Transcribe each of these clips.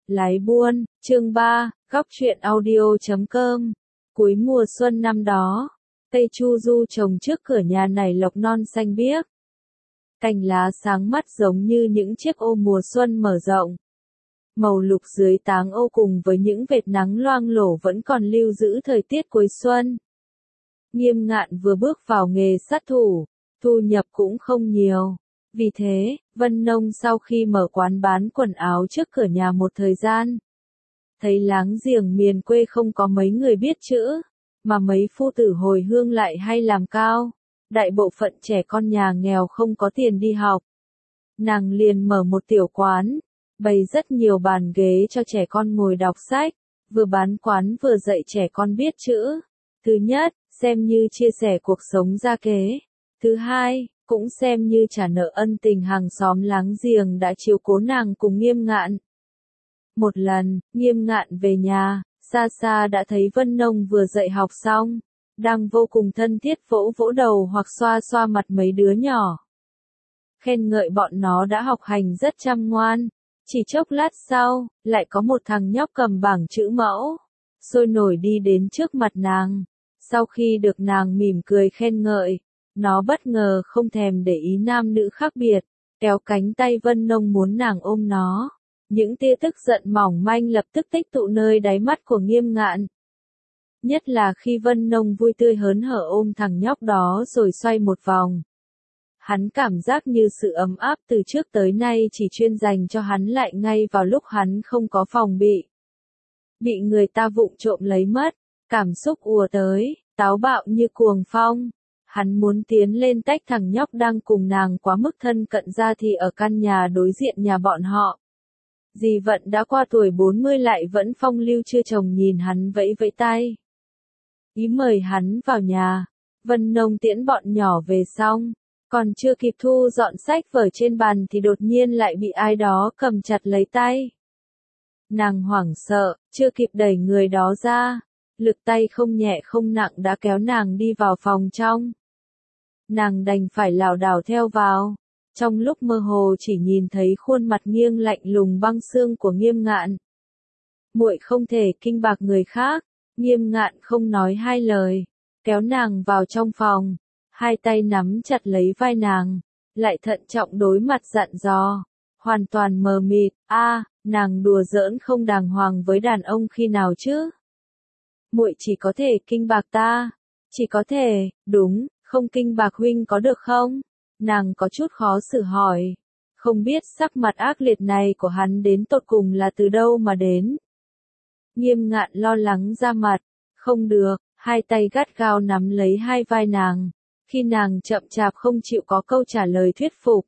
Lái buôn, chương 3, góc truyện audio.com. Cuối mùa xuân năm đó, cây chu du trồng trước cửa nhà nảy lộc non xanh biếc. Cành lá sáng mắt giống như những chiếc ô mùa xuân mở rộng. Màu lục dưới táng ô cùng với những vệt nắng loang lổ vẫn còn lưu giữ thời tiết cuối xuân. Nghiêm Ngạn vừa bước vào nghề sát thủ, thu nhập cũng không nhiều. Vì thế, Vân Nông sau khi mở quán bán quần áo trước cửa nhà một thời gian, thấy láng giềng miền quê không có mấy người biết chữ, mà mấy phu tử hồi hương lại hay làm cao. Đại bộ phận trẻ con nhà nghèo không có tiền đi học. Nàng liền mở một tiểu quán, bày rất nhiều bàn ghế cho trẻ con ngồi đọc sách, vừa bán quán vừa dạy trẻ con biết chữ. Thứ nhất, xem như chia sẻ cuộc sống gia kế. Thứ hai, cũng xem như trả nợ ân tình hàng xóm láng giềng đã chiếu cố nàng cùng Nghiêm Ngạn. Một lần, Nghiêm Ngạn về nhà, xa xa đã thấy Vân Nông vừa dạy học xong, đang vô cùng thân thiết vỗ vỗ đầu hoặc xoa xoa mặt mấy đứa nhỏ. Khen ngợi bọn nó đã học hành rất chăm ngoan. Chỉ chốc lát sau, lại có một thằng nhóc cầm bảng chữ mẫu, sôi nổi đi đến trước mặt nàng. Sau khi được nàng mỉm cười khen ngợi, nó bất ngờ không thèm để ý nam nữ khác biệt, kéo cánh tay Vân Nông muốn nàng ôm nó. Những tia tức giận mỏng manh lập tức tích tụ nơi đáy mắt của Nghiêm Ngạn. Nhất là khi Vân Nông vui tươi hớn hở ôm thằng nhóc đó rồi xoay một vòng. Hắn cảm giác như sự ấm áp từ trước tới nay chỉ chuyên dành cho hắn lại ngay vào lúc hắn không có phòng bị. Bị người ta vụng trộm lấy mất, cảm xúc ùa tới, táo bạo như cuồng phong. Hắn muốn tiến lên tách thằng nhóc đang cùng nàng quá mức thân cận ra thì ở căn nhà đối diện nhà bọn họ. Dì Vận đã qua tuổi 40 lại vẫn phong lưu chưa chồng nhìn hắn vẫy vẫy tay. Ý mời hắn vào nhà. Vân Nông tiễn bọn nhỏ về xong, còn chưa kịp thu dọn sách vở trên bàn thì đột nhiên lại bị ai đó cầm chặt lấy tay. Nàng hoảng sợ, chưa kịp đẩy người đó ra, lực tay không nhẹ không nặng đã kéo nàng đi vào phòng trong. Nàng đành phải lảo đảo theo vào, trong lúc mơ hồ chỉ nhìn thấy khuôn mặt nghiêng lạnh lùng băng xương của Nghiêm Ngạn. Muội không thể kinh bạc người khác. Nghiêm Ngạn không nói hai lời, kéo nàng vào trong phòng, hai tay nắm chặt lấy vai nàng, lại thận trọng đối mặt dặn dò, hoàn toàn mờ mịt. Nàng đùa giỡn không đàng hoàng với đàn ông khi nào chứ? Muội chỉ có thể kinh bạc ta, chỉ có thể, đúng, không kinh bạc huynh có được không? Nàng có chút khó xử hỏi, không biết sắc mặt ác liệt này của hắn đến tột cùng là từ đâu mà đến. Nghiêm Ngạn lo lắng ra mặt, không được, hai tay gắt gao nắm lấy hai vai nàng, khi nàng chậm chạp không chịu có câu trả lời thuyết phục.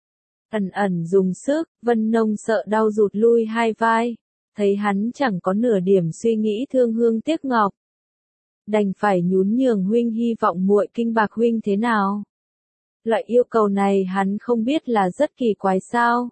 Ẩn ẩn dùng sức, Vân Nông sợ đau rụt lui hai vai, thấy hắn chẳng có nửa điểm suy nghĩ thương hương tiếc ngọc. Đành phải nhún nhường huynh hy vọng muội kinh bạc huynh thế nào. Loại yêu cầu này hắn không biết là rất kỳ quái sao.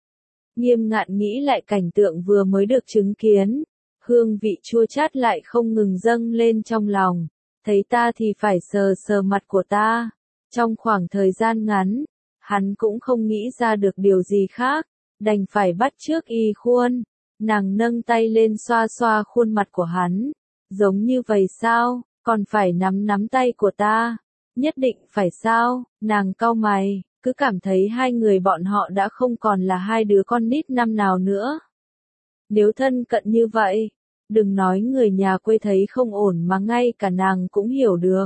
Nghiêm Ngạn nghĩ lại cảnh tượng vừa mới được chứng kiến. Hương vị chua chát lại không ngừng dâng lên trong lòng. Thấy ta thì phải sờ sờ mặt của ta. Trong khoảng thời gian ngắn, hắn cũng không nghĩ ra được điều gì khác, đành phải bắt chước y khuôn. Nàng nâng tay lên xoa xoa khuôn mặt của hắn. Giống như vậy sao, còn phải nắm tay của ta. Nhất định phải sao, nàng cau mày, cứ cảm thấy hai người bọn họ đã không còn là hai đứa con nít năm nào nữa. Nếu thân cận như vậy, đừng nói người nhà quê thấy không ổn mà ngay cả nàng cũng hiểu được.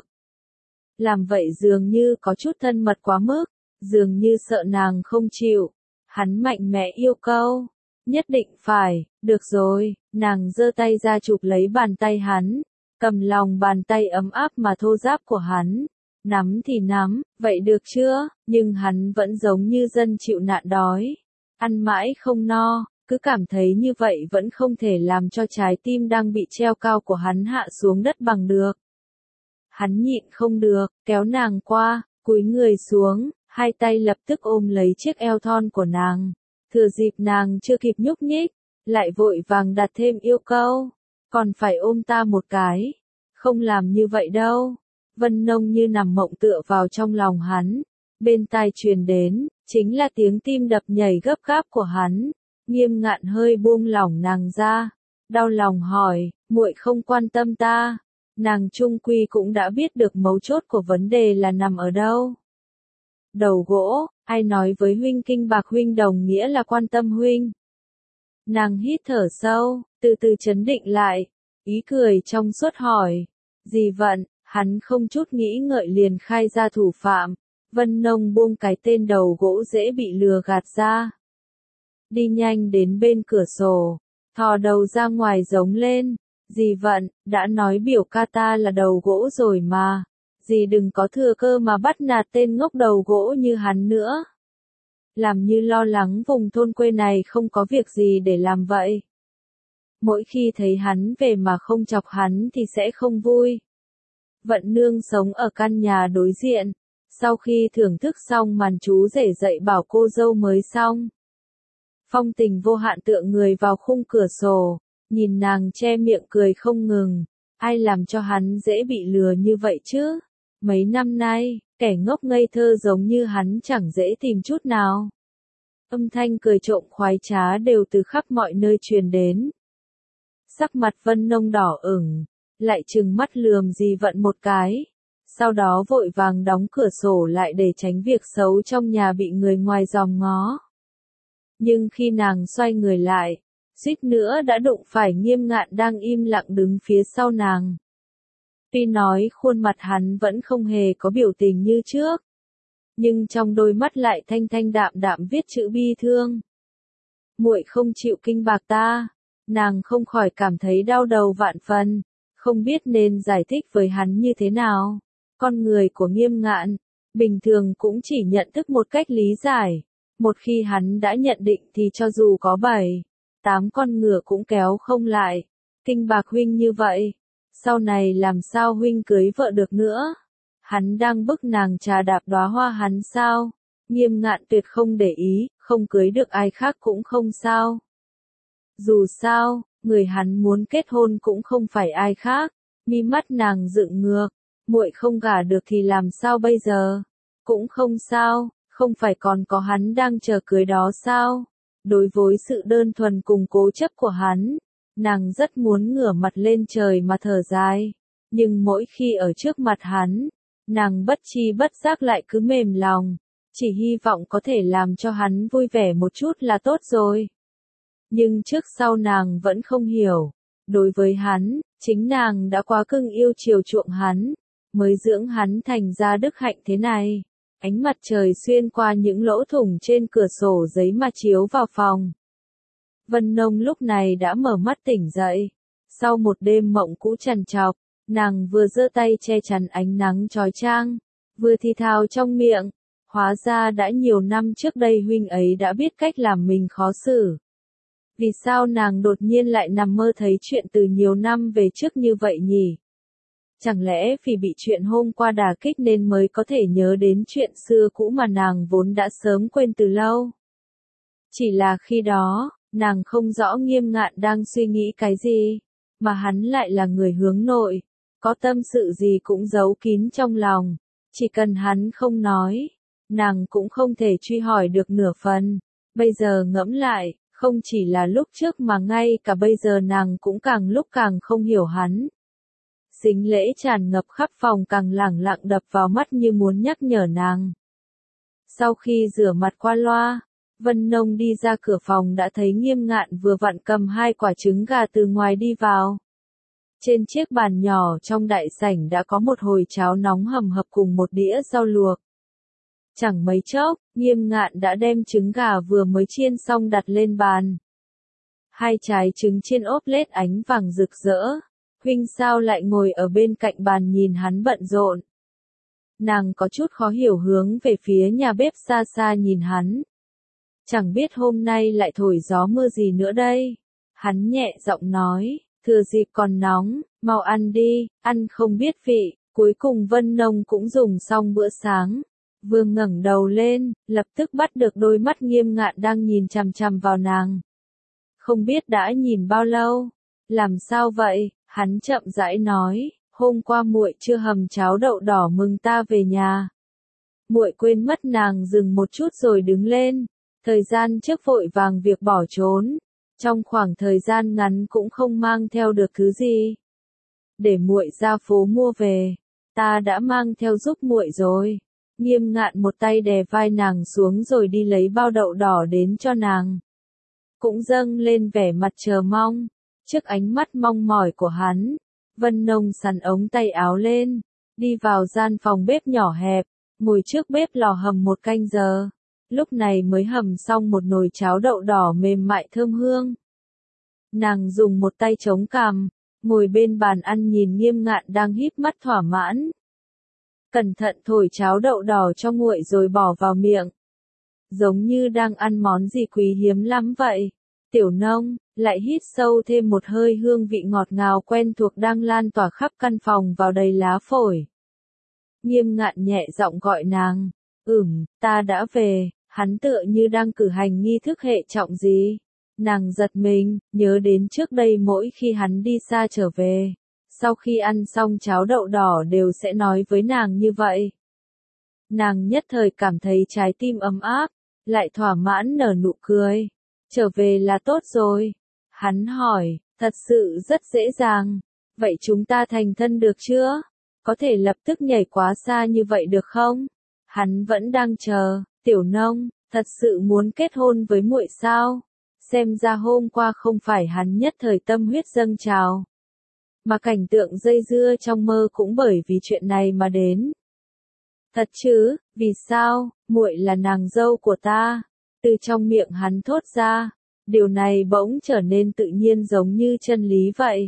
Làm vậy dường như có chút thân mật quá mức, dường như sợ nàng không chịu. Hắn mạnh mẽ yêu cầu, nhất định phải, được rồi, nàng giơ tay ra chụp lấy bàn tay hắn, cầm lòng bàn tay ấm áp mà thô ráp của hắn. Nắm thì nắm, vậy được chưa, nhưng hắn vẫn giống như dân chịu nạn đói. Ăn mãi không no, cứ cảm thấy như vậy vẫn không thể làm cho trái tim đang bị treo cao của hắn hạ xuống đất bằng được. Hắn nhịn không được, kéo nàng qua, cúi người xuống, hai tay lập tức ôm lấy chiếc eo thon của nàng. Thừa dịp nàng chưa kịp nhúc nhích, lại vội vàng đặt thêm yêu cầu. Còn phải ôm ta một cái. Không làm như vậy đâu. Vân Nông như nằm mộng tựa vào trong lòng hắn. Bên tai truyền đến, chính là tiếng tim đập nhảy gấp gáp của hắn. Nghiêm Ngạn hơi buông lỏng nàng ra, đau lòng hỏi, muội không quan tâm ta. Nàng chung quy cũng đã biết được mấu chốt của vấn đề là nằm ở đâu. Đầu gỗ, ai nói với huynh kinh bạc huynh đồng nghĩa là quan tâm huynh. Nàng hít thở sâu, từ từ trấn định lại, ý cười trong suốt hỏi, gì vận, hắn không chút nghĩ ngợi liền khai ra thủ phạm. Vân Nông buông cái tên đầu gỗ dễ bị lừa gạt ra. Đi nhanh đến bên cửa sổ, thò đầu ra ngoài giống lên, dì vận, đã nói biểu ca ta là đầu gỗ rồi mà, dì đừng có thừa cơ mà bắt nạt tên ngốc đầu gỗ như hắn nữa. Làm như lo lắng vùng thôn quê này không có việc gì để làm vậy. Mỗi khi thấy hắn về mà không chọc hắn thì sẽ không vui. Vận nương sống ở căn nhà đối diện, sau khi thưởng thức xong màn chú rể dạy bảo cô dâu mới xong. Phong Tình vô hạn tựa người vào khung cửa sổ, nhìn nàng che miệng cười không ngừng, ai làm cho hắn dễ bị lừa như vậy chứ? Mấy năm nay, kẻ ngốc ngây thơ giống như hắn chẳng dễ tìm chút nào. Âm thanh cười trộm khoái trá đều từ khắp mọi nơi truyền đến. Sắc mặt Vân Nông đỏ ửng, lại trừng mắt lườm dì Vận một cái, sau đó vội vàng đóng cửa sổ lại để tránh việc xấu trong nhà bị người ngoài dòm ngó. Nhưng khi nàng xoay người lại, suýt nữa đã đụng phải Nghiêm Ngạn đang im lặng đứng phía sau nàng. Tuy nói khuôn mặt hắn vẫn không hề có biểu tình như trước, nhưng trong đôi mắt lại thanh thanh đạm đạm viết chữ bi thương. Muội không chịu kinh bạc ta, nàng không khỏi cảm thấy đau đầu vạn phần, không biết nên giải thích với hắn như thế nào. Con người của Nghiêm Ngạn, bình thường cũng chỉ nhận thức một cách lý giải. Một khi hắn đã nhận định thì cho dù có 7, 8 con ngựa cũng kéo không lại. Kinh bạc huynh như vậy, sau này làm sao huynh cưới vợ được nữa? Hắn đang bức nàng trà đạp đóa hoa hắn sao? Nghiêm Ngạn tuyệt không để ý, không cưới được ai khác cũng không sao. Dù sao, người hắn muốn kết hôn cũng không phải ai khác. Mi mắt nàng dựng ngược, muội không gả được thì làm sao bây giờ? Cũng không sao. Không phải còn có hắn đang chờ cưới đó sao? Đối với sự đơn thuần cùng cố chấp của hắn, nàng rất muốn ngửa mặt lên trời mà thở dài. Nhưng mỗi khi ở trước mặt hắn, nàng bất chi bất giác lại cứ mềm lòng, chỉ hy vọng có thể làm cho hắn vui vẻ một chút là tốt rồi. Nhưng trước sau nàng vẫn không hiểu, đối với hắn, chính nàng đã quá cưng yêu chiều chuộng hắn, mới dưỡng hắn thành ra đức hạnh thế này. Ánh mặt trời xuyên qua những lỗ thủng trên cửa sổ giấy mà chiếu vào phòng. Vân Nông lúc này đã mở mắt tỉnh dậy. Sau một đêm mộng cũ trằn trọc, nàng vừa giơ tay che chắn ánh nắng chói chang, vừa thì thào trong miệng. Hóa ra đã nhiều năm trước đây huynh ấy đã biết cách làm mình khó xử. Vì sao nàng đột nhiên lại nằm mơ thấy chuyện từ nhiều năm về trước như vậy nhỉ? Chẳng lẽ vì bị chuyện hôm qua đả kích nên mới có thể nhớ đến chuyện xưa cũ mà nàng vốn đã sớm quên từ lâu? Chỉ là khi đó, nàng không rõ Nghiêm Ngạn đang suy nghĩ cái gì, mà hắn lại là người hướng nội, có tâm sự gì cũng giấu kín trong lòng, chỉ cần hắn không nói, nàng cũng không thể truy hỏi được nửa phần. Bây giờ ngẫm lại, không chỉ là lúc trước mà ngay cả bây giờ nàng cũng càng lúc càng không hiểu hắn. Sính lễ tràn ngập khắp phòng càng lẳng lặng đập vào mắt như muốn nhắc nhở nàng. Sau khi rửa mặt qua loa, Vân Nông đi ra cửa phòng đã thấy Nghiêm Ngạn vừa vặn cầm 2 quả trứng gà từ ngoài đi vào. Trên chiếc bàn nhỏ trong đại sảnh đã có một hồi cháo nóng hầm hập cùng một đĩa rau luộc. Chẳng mấy chốc, Nghiêm Ngạn đã đem trứng gà vừa mới chiên xong đặt lên bàn. 2 trái trứng chiên ốp lết ánh vàng rực rỡ. Huynh sao lại ngồi ở bên cạnh bàn nhìn hắn bận rộn? Nàng có chút khó hiểu hướng về phía nhà bếp xa xa nhìn hắn. Chẳng biết hôm nay lại thổi gió mưa gì nữa đây? Hắn nhẹ giọng nói, thừa dịp còn nóng, mau ăn đi, ăn không biết vị. Cuối cùng Vân Nông cũng dùng xong bữa sáng. Vừa ngẩng đầu lên, lập tức bắt được đôi mắt Nghiêm Ngạn đang nhìn chằm chằm vào nàng. Không biết đã nhìn bao lâu. Làm sao vậy? Hắn chậm rãi nói, hôm qua muội chưa hầm cháo đậu đỏ mừng ta về nhà. Muội quên mất. Nàng dừng một chút rồi đứng lên, Thời gian trước vội vàng việc bỏ trốn, trong khoảng thời gian ngắn cũng không mang theo được thứ gì. Để muội ra phố mua về, ta đã mang theo giúp muội rồi. Nghiêm Ngạn một tay đè vai nàng xuống rồi đi lấy bao đậu đỏ đến cho nàng. Cũng dâng lên vẻ mặt chờ mong, trước ánh mắt mong mỏi của hắn, Vân Nông xắn ống tay áo lên, đi vào gian phòng bếp nhỏ hẹp, ngồi trước bếp lò hầm một canh giờ, lúc này mới hầm xong một nồi cháo đậu đỏ mềm mại thơm hương. Nàng dùng một tay chống cằm, ngồi bên bàn ăn nhìn Nghiêm Ngạn đang híp mắt thỏa mãn. Cẩn thận thổi cháo đậu đỏ cho nguội rồi bỏ vào miệng. Giống như đang ăn món gì quý hiếm lắm vậy. Tiểu Nông, lại hít sâu thêm một hơi hương vị ngọt ngào quen thuộc đang lan tỏa khắp căn phòng vào đầy lá phổi. Nghiêm Ngạn nhẹ giọng gọi nàng. Ta đã về, hắn tựa như đang cử hành nghi thức hệ trọng gì. Nàng giật mình, nhớ đến trước đây mỗi khi hắn đi xa trở về, sau khi ăn xong cháo đậu đỏ đều sẽ nói với nàng như vậy. Nàng nhất thời cảm thấy trái tim ấm áp, lại thỏa mãn nở nụ cười. Trở về là tốt rồi. Hắn hỏi, thật sự rất dễ dàng. Vậy chúng ta thành thân được chưa? Có thể lập tức nhảy quá xa như vậy được không? Hắn vẫn đang chờ. Tiểu Nông, thật sự muốn kết hôn với muội sao? Xem ra hôm qua không phải hắn nhất thời tâm huyết dâng trào, mà cảnh tượng dây dưa trong mơ cũng bởi vì chuyện này mà đến. Thật chứ, vì sao, muội là nàng dâu của ta. Từ trong miệng hắn thốt ra, điều này bỗng trở nên tự nhiên giống như chân lý vậy.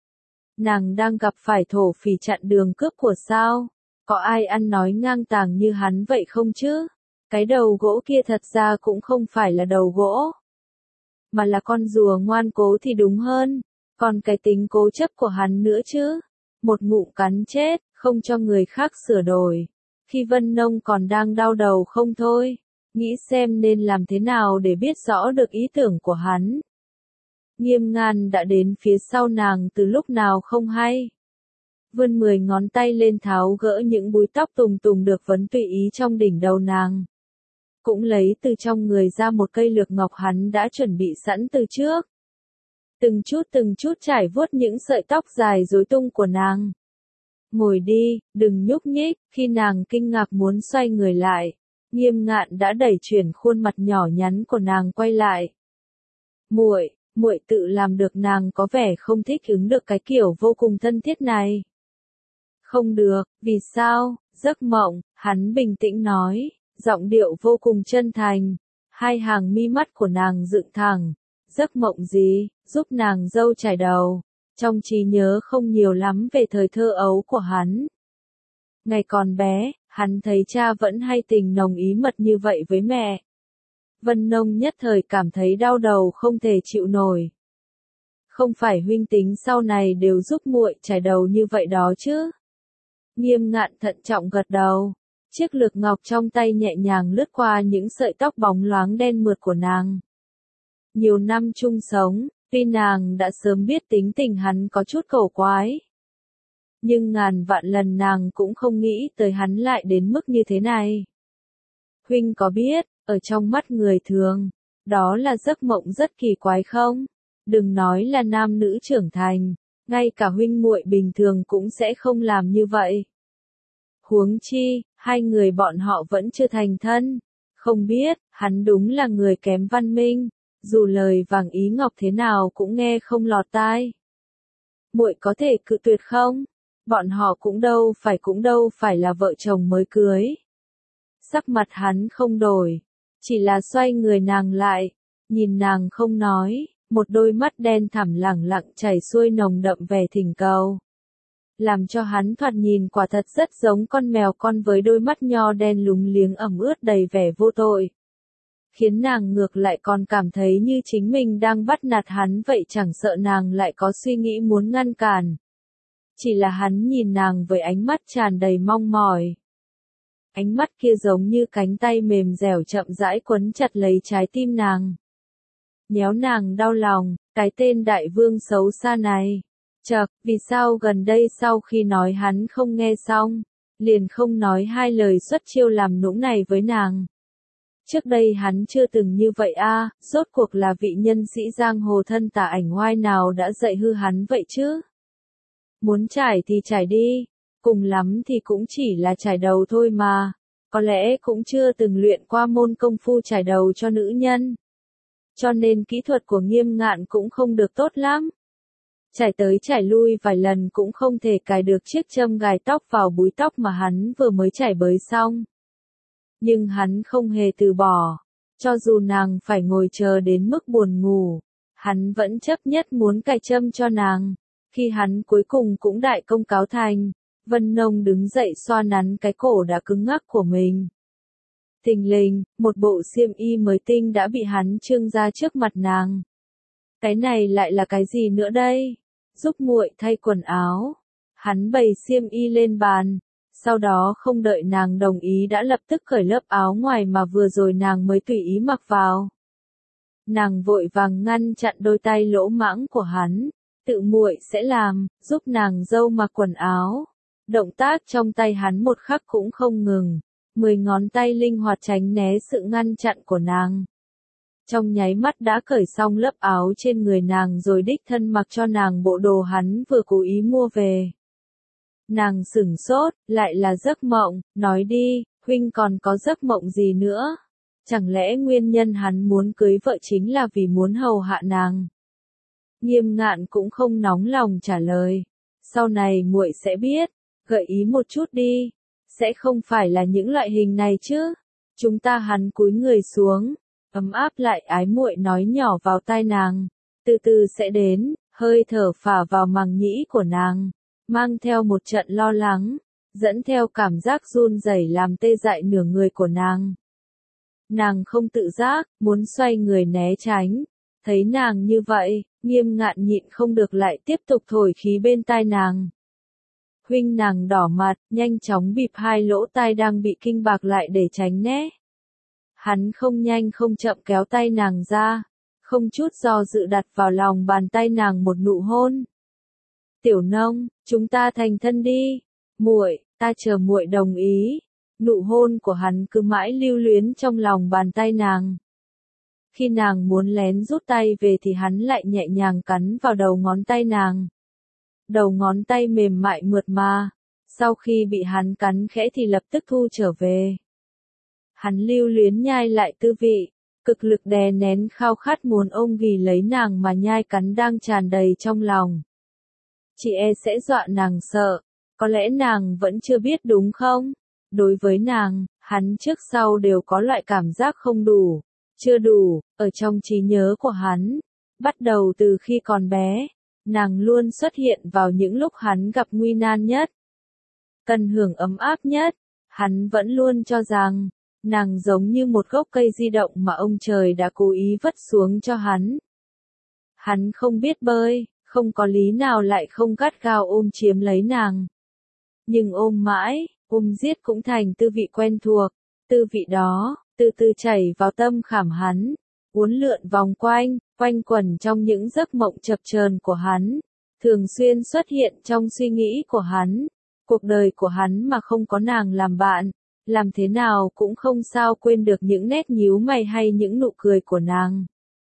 Nàng đang gặp phải thổ phỉ chặn đường cướp của sao? Có ai ăn nói ngang tàng như hắn vậy không chứ? Cái đầu gỗ kia thật ra cũng không phải là đầu gỗ, mà là con rùa ngoan cố thì đúng hơn. Còn cái tính cố chấp của hắn nữa chứ. Một ngụm cắn chết, không cho người khác sửa đổi. Khi Vân Nông còn đang đau đầu không thôi, nghĩ xem nên làm thế nào để biết rõ được ý tưởng của hắn. Nghiêm Ngạn đã đến phía sau nàng từ lúc nào không hay. Vươn 10 ngón tay lên tháo gỡ những búi tóc tùng tùng được vấn tùy ý trong đỉnh đầu nàng. Cũng lấy từ trong người ra một cây lược ngọc hắn đã chuẩn bị sẵn từ trước. Từng chút trải vuốt những sợi tóc dài rối tung của nàng. Ngồi đi, đừng nhúc nhích. Khi nàng kinh ngạc muốn xoay người lại, Nghiêm Ngạn đã đẩy chuyển khuôn mặt nhỏ nhắn của nàng quay lại. Muội tự làm được. Nàng có vẻ không thích ứng được cái kiểu vô cùng thân thiết này. Không được, vì sao? Giấc mộng, hắn bình tĩnh nói, giọng điệu vô cùng chân thành. Hai hàng mi mắt của nàng dựng thẳng. Giấc mộng gì? Giúp nàng dâu trải đầu. Trong trí nhớ không nhiều lắm về thời thơ ấu của hắn. Ngày còn bé, hắn thấy cha vẫn hay tình nồng ý mật như vậy với mẹ. Vân Nông nhất thời cảm thấy đau đầu không thể chịu nổi. Không phải huynh tính sau này đều giúp muội trải đầu như vậy đó chứ? Nghiêm Ngạn thận trọng gật đầu. Chiếc lược ngọc trong tay nhẹ nhàng lướt qua những sợi tóc bóng loáng đen mượt của nàng. Nhiều năm chung sống, tuy nàng đã sớm biết tính tình hắn có chút cổ quái, nhưng ngàn vạn lần nàng cũng không nghĩ tới hắn lại đến mức như thế này. Huynh có biết, ở trong mắt người thường, đó là giấc mộng rất kỳ quái không? Đừng nói là nam nữ trưởng thành, ngay cả huynh muội bình thường cũng sẽ không làm như vậy. Huống chi, hai người bọn họ vẫn chưa thành thân. Không biết, hắn đúng là người kém văn minh, dù lời vàng ý ngọc thế nào cũng nghe không lọt tai. Muội có thể cự tuyệt không? Bọn họ cũng đâu phải là vợ chồng mới cưới. Sắc mặt hắn không đổi, chỉ là xoay người nàng lại, nhìn nàng không nói, một đôi mắt đen thẳm lẳng lặng chảy xuôi nồng đậm vẻ thỉnh cầu. Làm cho hắn thoạt nhìn quả thật rất giống con mèo con với đôi mắt nho đen lúng liếng ẩm ướt đầy vẻ vô tội. Khiến nàng ngược lại còn cảm thấy như chính mình đang bắt nạt hắn vậy, chẳng sợ nàng lại có suy nghĩ muốn ngăn cản. Chỉ là hắn nhìn nàng với ánh mắt tràn đầy mong mỏi. Ánh mắt kia giống như cánh tay mềm dẻo chậm rãi quấn chặt lấy trái tim nàng. Nhéo nàng đau lòng, cái tên đại vương xấu xa này. Chậc, vì sao gần đây sau khi nói hắn không nghe xong, liền không nói hai lời xuất chiêu làm nũng này với nàng. Trước đây hắn chưa từng như vậy a, rốt cuộc là vị nhân sĩ giang hồ thân tà ảnh oai nào đã dạy hư hắn vậy chứ? Muốn trải thì trải đi, cùng lắm thì cũng chỉ là trải đầu thôi mà, có lẽ cũng chưa từng luyện qua môn công phu trải đầu cho nữ nhân. Cho nên kỹ thuật của Nghiêm Ngạn cũng không được tốt lắm. Trải tới trải lui vài lần cũng không thể cài được chiếc châm gài tóc vào búi tóc mà hắn vừa mới trải bới xong. Nhưng hắn không hề từ bỏ, cho dù nàng phải ngồi chờ đến mức buồn ngủ, hắn vẫn chấp nhất muốn cài châm cho nàng. Khi hắn cuối cùng cũng đại công cáo thành, Vân Nông đứng dậy xoa nắn cái cổ đã cứng ngắc của mình. Thình lình, một bộ xiêm y mới tinh đã bị hắn trưng ra trước mặt nàng. Cái này lại là cái gì nữa đây? Giúp muội thay quần áo. Hắn bày xiêm y lên bàn, sau đó không đợi nàng đồng ý đã lập tức cởi lớp áo ngoài mà vừa rồi nàng mới tùy ý mặc vào. Nàng vội vàng ngăn chặn đôi tay lỗ mãng của hắn, tự muội sẽ làm, giúp nàng dâu mặc quần áo. Động tác trong tay hắn một khắc cũng không ngừng, 10 ngón tay linh hoạt tránh né sự ngăn chặn của nàng. Trong nháy mắt đã cởi xong lớp áo trên người nàng rồi đích thân mặc cho nàng bộ đồ hắn vừa cố ý mua về. Nàng sửng sốt, lại là giấc mộng, nói đi, huynh còn có giấc mộng gì nữa? Chẳng lẽ nguyên nhân hắn muốn cưới vợ chính là vì muốn hầu hạ nàng? Nghiêm Ngạn cũng không nóng lòng trả lời. Sau này muội sẽ biết, gợi ý một chút đi. Sẽ không phải là những loại hình này chứ? Chúng ta hắn cúi người xuống, ấm áp lại ái muội nói nhỏ vào tai nàng. Từ từ sẽ đến, hơi thở phả vào màng nhĩ của nàng, mang theo một trận lo lắng, dẫn theo cảm giác run rẩy làm tê dại nửa người của nàng. Nàng không tự giác, muốn xoay người né tránh. Thấy nàng như vậy, Nghiêm Ngạn nhịn không được lại tiếp tục thổi khí bên tai nàng. Huynh nàng đỏ mặt, nhanh chóng bịt hai lỗ tai đang bị kinh bạc lại để tránh né. Hắn không nhanh không chậm kéo tay nàng ra, không chút do dự đặt vào lòng bàn tay nàng một nụ hôn. Tiểu Nông, chúng ta thành thân đi. Muội, ta chờ muội đồng ý. Nụ hôn của hắn cứ mãi lưu luyến trong lòng bàn tay nàng. Khi nàng muốn lén rút tay về thì hắn lại nhẹ nhàng cắn vào đầu ngón tay nàng. Đầu ngón tay mềm mại mượt mà, sau khi bị hắn cắn khẽ thì lập tức thu trở về. Hắn lưu luyến nhai lại tư vị, cực lực đè nén khao khát muốn ôm ghì lấy nàng mà nhai cắn đang tràn đầy trong lòng. Chị e sẽ dọa nàng sợ, có lẽ nàng vẫn chưa biết đúng không? Đối với nàng, hắn trước sau đều có loại cảm giác không đủ, chưa đủ, ở trong trí nhớ của hắn. Bắt đầu từ khi còn bé, nàng luôn xuất hiện vào những lúc hắn gặp nguy nan nhất, cần hưởng ấm áp nhất. Hắn vẫn luôn cho rằng, nàng giống như một gốc cây di động mà ông trời đã cố ý vất xuống cho hắn. Hắn không biết bơi, không có lý nào lại không gắt gao ôm chiếm lấy nàng. Nhưng ôm mãi, ôm giết cũng thành tư vị quen thuộc, tư vị đó, từ từ chảy vào tâm khảm hắn, uốn lượn vòng quanh, quanh quẩn trong những giấc mộng chập chờn của hắn, thường xuyên xuất hiện trong suy nghĩ của hắn. Cuộc đời của hắn mà không có nàng làm bạn, làm thế nào cũng không sao quên được những nét nhíu mày hay những nụ cười của nàng.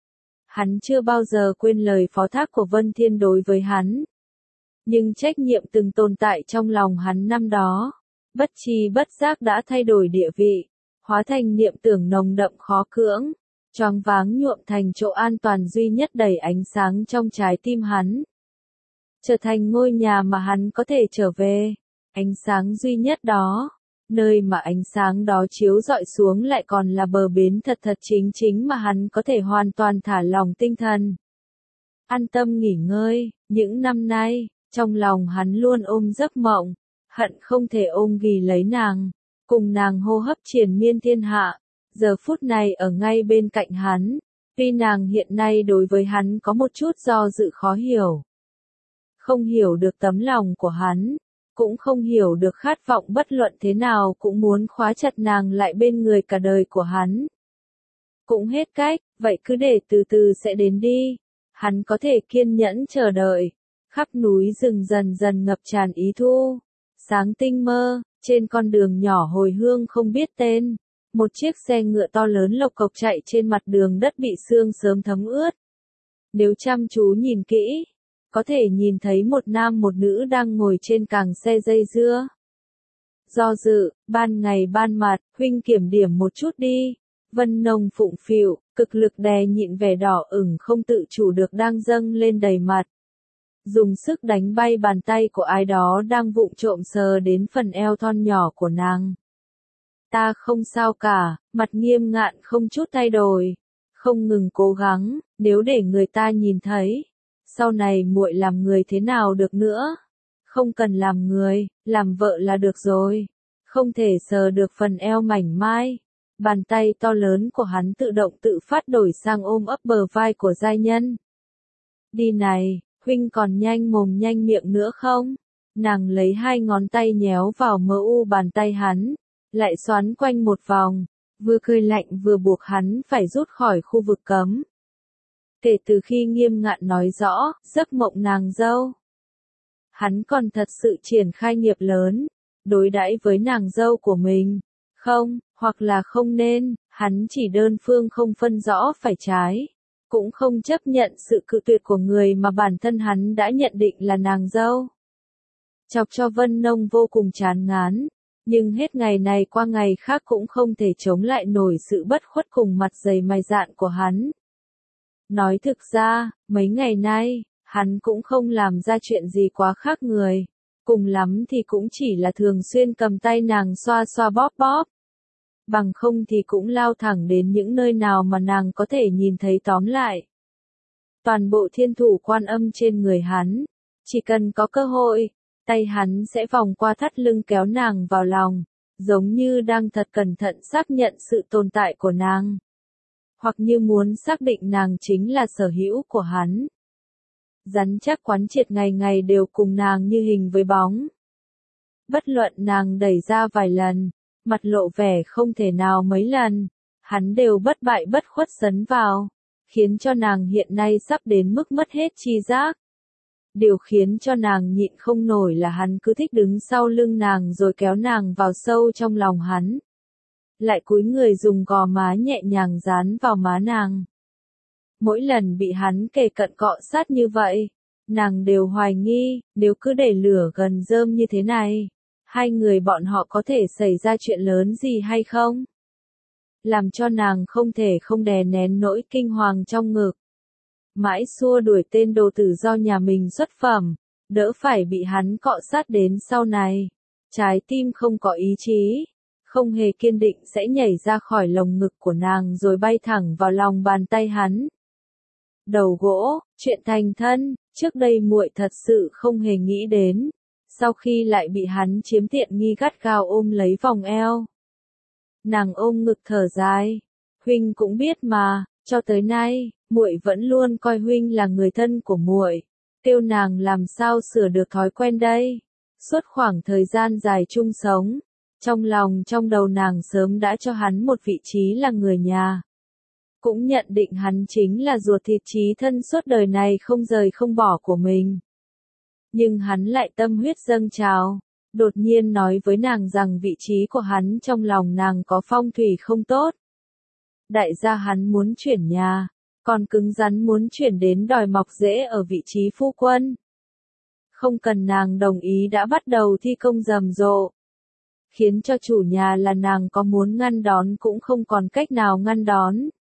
Hắn chưa bao giờ quên lời phó thác của Vân Thiên đối với hắn. Nhưng trách nhiệm từng tồn tại trong lòng hắn năm đó, bất tri bất giác đã thay đổi địa vị, hóa thành niệm tưởng nồng đậm khó cưỡng, choáng váng nhuộm thành chỗ an toàn duy nhất đầy ánh sáng trong trái tim hắn. Trở thành ngôi nhà mà hắn có thể trở về, ánh sáng duy nhất đó, nơi mà ánh sáng đó chiếu rọi xuống lại còn là bờ bến thật thật chính chính mà hắn có thể hoàn toàn thả lỏng tinh thần. An tâm nghỉ ngơi, những năm nay, trong lòng hắn luôn ôm giấc mộng, hận không thể ôm ghì lấy nàng, cùng nàng hô hấp triền miên thiên hạ, giờ phút này ở ngay bên cạnh hắn, tuy nàng hiện nay đối với hắn có một chút do dự khó hiểu. Không hiểu được tấm lòng của hắn, cũng không hiểu được khát vọng bất luận thế nào cũng muốn khóa chặt nàng lại bên người cả đời của hắn. Cũng hết cách, vậy cứ để từ từ sẽ đến đi. Hắn có thể kiên nhẫn chờ đợi. Khắp núi rừng dần dần ngập tràn ý thu. Sáng tinh mơ, trên con đường nhỏ hồi hương không biết tên. một chiếc xe ngựa to lớn lộc cộc chạy trên mặt đường đất bị sương sớm thấm ướt. Nếu chăm chú nhìn kỹ, có thể nhìn thấy một nam một nữ đang ngồi trên càng xe dây dưa. Do dự, ban ngày ban mặt, huynh kiểm điểm một chút đi. Vân Nông phụng phịu, cực lực đè nhịn vẻ đỏ ửng không tự chủ được đang dâng lên đầy mặt. Dùng sức đánh bay bàn tay của ai đó đang vụng trộm sờ đến phần eo thon nhỏ của nàng. Ta không sao cả, mặt Nghiêm Ngạn không chút thay đổi, không ngừng cố gắng, nếu để người ta nhìn thấy, sau này muội làm người thế nào được nữa? Không cần làm người, làm vợ là được rồi. Không thể sờ được phần eo mảnh mai. Bàn tay to lớn của hắn tự động tự phát đổi sang ôm ấp bờ vai của giai nhân. Đi này, huynh còn nhanh mồm nhanh miệng nữa không? Nàng lấy hai ngón tay nhéo vào mỡ u bàn tay hắn, lại xoắn quanh một vòng, vừa cười lạnh vừa buộc hắn phải rút khỏi khu vực cấm. Kể từ khi Nghiêm Ngạn nói rõ, giấc mộng nàng dâu, hắn còn thật sự triển khai nghiệp lớn, đối đãi với nàng dâu của mình. Không, hoặc là không nên, hắn chỉ đơn phương không phân rõ phải trái, cũng không chấp nhận sự cự tuyệt của người mà bản thân hắn đã nhận định là nàng dâu. Chọc cho Vân Nông vô cùng chán ngán, nhưng hết ngày này qua ngày khác cũng không thể chống lại nổi sự bất khuất cùng mặt dày mày dạn của hắn. Nói thực ra, mấy ngày nay, hắn cũng không làm ra chuyện gì quá khác người, cùng lắm thì cũng chỉ là thường xuyên cầm tay nàng xoa xoa bóp bóp. Bằng không thì cũng lao thẳng đến những nơi nào mà nàng có thể nhìn thấy tóm lại. Toàn bộ thiên thủ quan âm trên người hắn, chỉ cần có cơ hội, tay hắn sẽ vòng qua thắt lưng kéo nàng vào lòng, giống như đang thật cẩn thận xác nhận sự tồn tại của nàng. Hoặc như muốn xác định nàng chính là sở hữu của hắn. Rắn chắc quán triệt ngày ngày đều cùng nàng như hình với bóng. Bất luận nàng đẩy ra vài lần, mặt lộ vẻ không thể nào mấy lần, hắn đều bất bại bất khuất sấn vào, khiến cho nàng hiện nay sắp đến mức mất hết tri giác. Điều khiến cho nàng nhịn không nổi là hắn cứ thích đứng sau lưng nàng rồi kéo nàng vào sâu trong lòng hắn. Lại cúi người dùng gò má nhẹ nhàng dán vào má nàng. Mỗi lần bị hắn kề cận cọ sát như vậy, nàng đều hoài nghi, nếu cứ để lửa gần rơm như thế này, hai người bọn họ có thể xảy ra chuyện lớn gì hay không? Làm cho nàng không thể không đè nén nỗi kinh hoàng trong ngực. Mãi xua đuổi tên đồ tử do nhà mình xuất phẩm, đỡ phải bị hắn cọ sát đến sau này. Trái tim không có ý chí, không hề kiên định sẽ nhảy ra khỏi lồng ngực của nàng rồi bay thẳng vào lòng bàn tay hắn. Đầu gỗ, chuyện thành thân, trước đây muội thật sự không hề nghĩ đến. Sau khi lại bị hắn chiếm tiện nghi gắt gao ôm lấy vòng eo. Nàng ôm ngực thở dài. Huynh cũng biết mà, cho tới nay, muội vẫn luôn coi huynh là người thân của muội. Kêu nàng làm sao sửa được thói quen đây. Suốt khoảng thời gian dài chung sống, trong lòng trong đầu nàng sớm đã cho hắn một vị trí là người nhà. Cũng nhận định hắn chính là ruột thịt chí thân suốt đời này không rời không bỏ của mình. Nhưng hắn lại tâm huyết dâng trào, đột nhiên nói với nàng rằng vị trí của hắn trong lòng nàng có phong thủy không tốt. Đại gia hắn muốn chuyển nhà, còn cứng rắn muốn chuyển đến đòi mọc rễ ở vị trí phu quân. Không cần nàng đồng ý đã bắt đầu thi công rầm rộ. Khiến cho chủ nhà là nàng có muốn ngăn đón cũng không còn cách nào ngăn đón.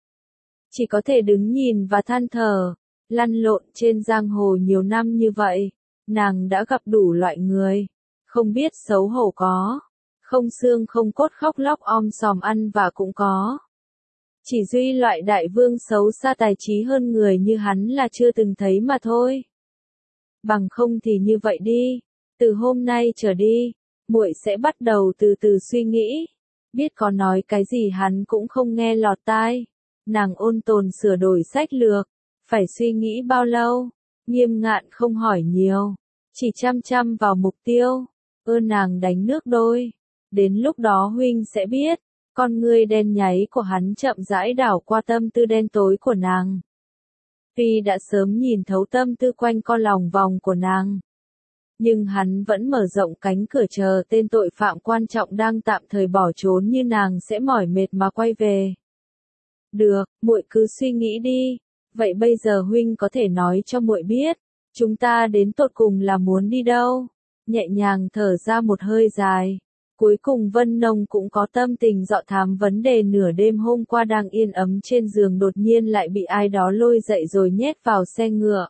Chỉ có thể đứng nhìn và than thở, lăn lộn trên giang hồ nhiều năm như vậy, nàng đã gặp đủ loại người, không biết xấu hổ có, không xương không cốt khóc lóc om sòm ăn và cũng có. Chỉ duy loại đại vương xấu xa tài trí hơn người như hắn là chưa từng thấy mà thôi. Bằng không thì như vậy đi, từ hôm nay trở đi, muội sẽ bắt đầu từ từ suy nghĩ, biết có nói cái gì hắn cũng không nghe lọt tai. Nàng ôn tồn sửa đổi sách lược, phải suy nghĩ bao lâu, Nghiêm Ngạn không hỏi nhiều, chỉ chăm chăm vào mục tiêu, nàng đánh nước đôi, đến lúc đó huynh sẽ biết, con ngươi đen nháy của hắn chậm rãi đảo qua tâm tư đen tối của nàng. Vì đã sớm nhìn thấu tâm tư quanh co lòng vòng của nàng. Nhưng hắn vẫn mở rộng cánh cửa chờ tên tội phạm quan trọng đang tạm thời bỏ trốn như nàng sẽ mỏi mệt mà quay về. Được, muội cứ suy nghĩ đi. Vậy bây giờ huynh có thể nói cho muội biết, chúng ta đến tột cùng là muốn đi đâu? Nhẹ nhàng thở ra một hơi dài. Cuối cùng Vân Nông cũng có tâm tình dọ thám vấn đề nửa đêm hôm qua đang yên ấm trên giường đột nhiên lại bị ai đó lôi dậy rồi nhét vào xe ngựa.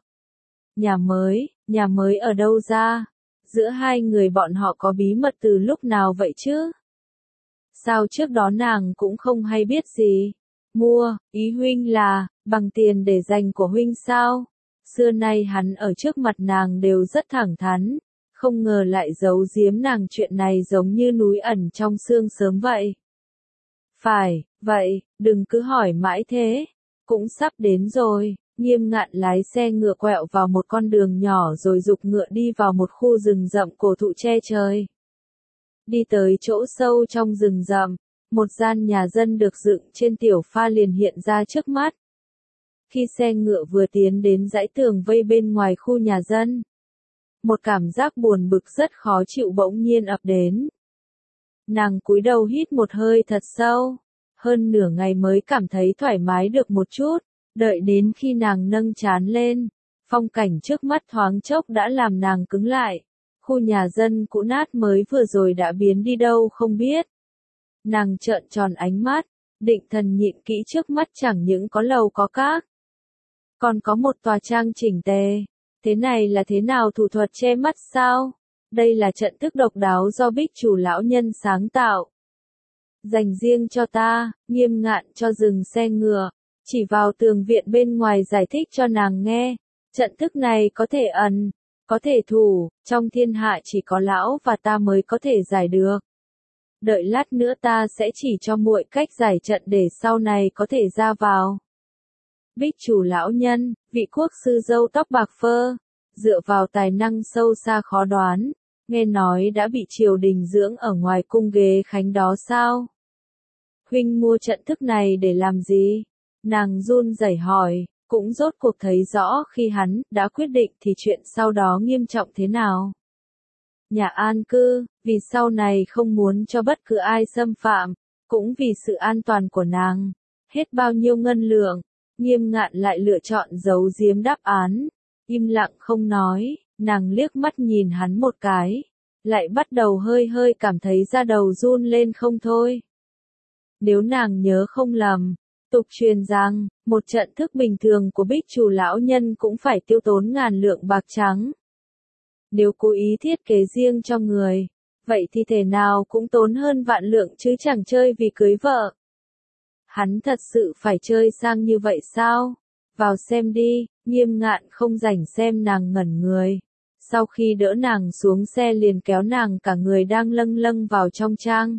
Nhà mới ở đâu ra? Giữa hai người bọn họ có bí mật từ lúc nào vậy chứ? Sao trước đó nàng cũng không hay biết gì? Mua, ý huynh là, bằng tiền để dành của huynh sao? Xưa nay hắn ở trước mặt nàng đều rất thẳng thắn, không ngờ lại giấu giếm nàng chuyện này giống như núi ẩn trong sương sớm vậy. Phải, vậy, đừng cứ hỏi mãi thế. Cũng sắp đến rồi. Nghiêm Ngạn lái xe ngựa quẹo vào một con đường nhỏ rồi giục ngựa đi vào một khu rừng rậm cổ thụ che trời. Đi tới chỗ sâu trong rừng rậm, một gian nhà dân được dựng trên tiểu pha liền hiện ra trước mắt. Khi xe ngựa vừa tiến đến dãy tường vây bên ngoài khu nhà dân, một cảm giác buồn bực rất khó chịu bỗng nhiên ập đến. Nàng cúi đầu hít một hơi thật sâu, hơn nửa ngày mới cảm thấy thoải mái được một chút. Đợi đến khi nàng nâng trán lên, phong cảnh trước mắt thoáng chốc đã làm nàng cứng lại. Khu nhà dân cũ nát mới vừa rồi đã biến đi đâu không biết. Nàng trợn tròn ánh mắt, định thần nhịn kỹ trước mắt chẳng những có lầu có các, còn có một tòa trang chỉnh tề. Thế này là thế nào, thủ thuật che mắt sao? Đây là trận thức độc đáo do Bích Chủ lão nhân sáng tạo. Dành riêng cho ta. Nghiêm Ngạn cho dừng xe ngựa, chỉ vào tường viện bên ngoài giải thích cho nàng nghe. Trận thức này có thể ẩn, có thể thủ, trong thiên hạ chỉ có lão và ta mới có thể giải được. Đợi lát nữa ta sẽ chỉ cho muội cách giải trận để sau này có thể ra vào. Bích Chủ lão nhân, vị quốc sư râu tóc bạc phơ, dựa vào tài năng sâu xa khó đoán, nghe nói đã bị triều đình dưỡng ở ngoài cung ghế khánh đó sao? Huynh mua trận thức này để làm gì? Nàng run rẩy hỏi, cũng rốt cuộc thấy rõ khi hắn đã quyết định thì chuyện sau đó nghiêm trọng thế nào. Nhà an cư, vì sau này không muốn cho bất cứ ai xâm phạm, cũng vì sự an toàn của nàng. Hết bao nhiêu ngân lượng, Nghiêm Ngạn lại lựa chọn giấu giếm đáp án. Im lặng không nói, nàng liếc mắt nhìn hắn một cái, lại bắt đầu hơi hơi cảm thấy da đầu run lên không thôi. Nếu nàng nhớ không lầm, tục truyền rằng, một trận thức bình thường của Bích Chủ lão nhân cũng phải tiêu tốn ngàn lượng bạc trắng. Nếu cố ý thiết kế riêng cho người, vậy thì thể nào cũng tốn hơn vạn lượng chứ chẳng chơi vì cưới vợ. Hắn thật sự phải chơi sang như vậy sao? Vào xem đi. Nghiêm Ngạn không rảnh xem nàng ngẩn người. Sau khi đỡ nàng xuống xe liền kéo nàng cả người đang lâng lâng vào trong trang.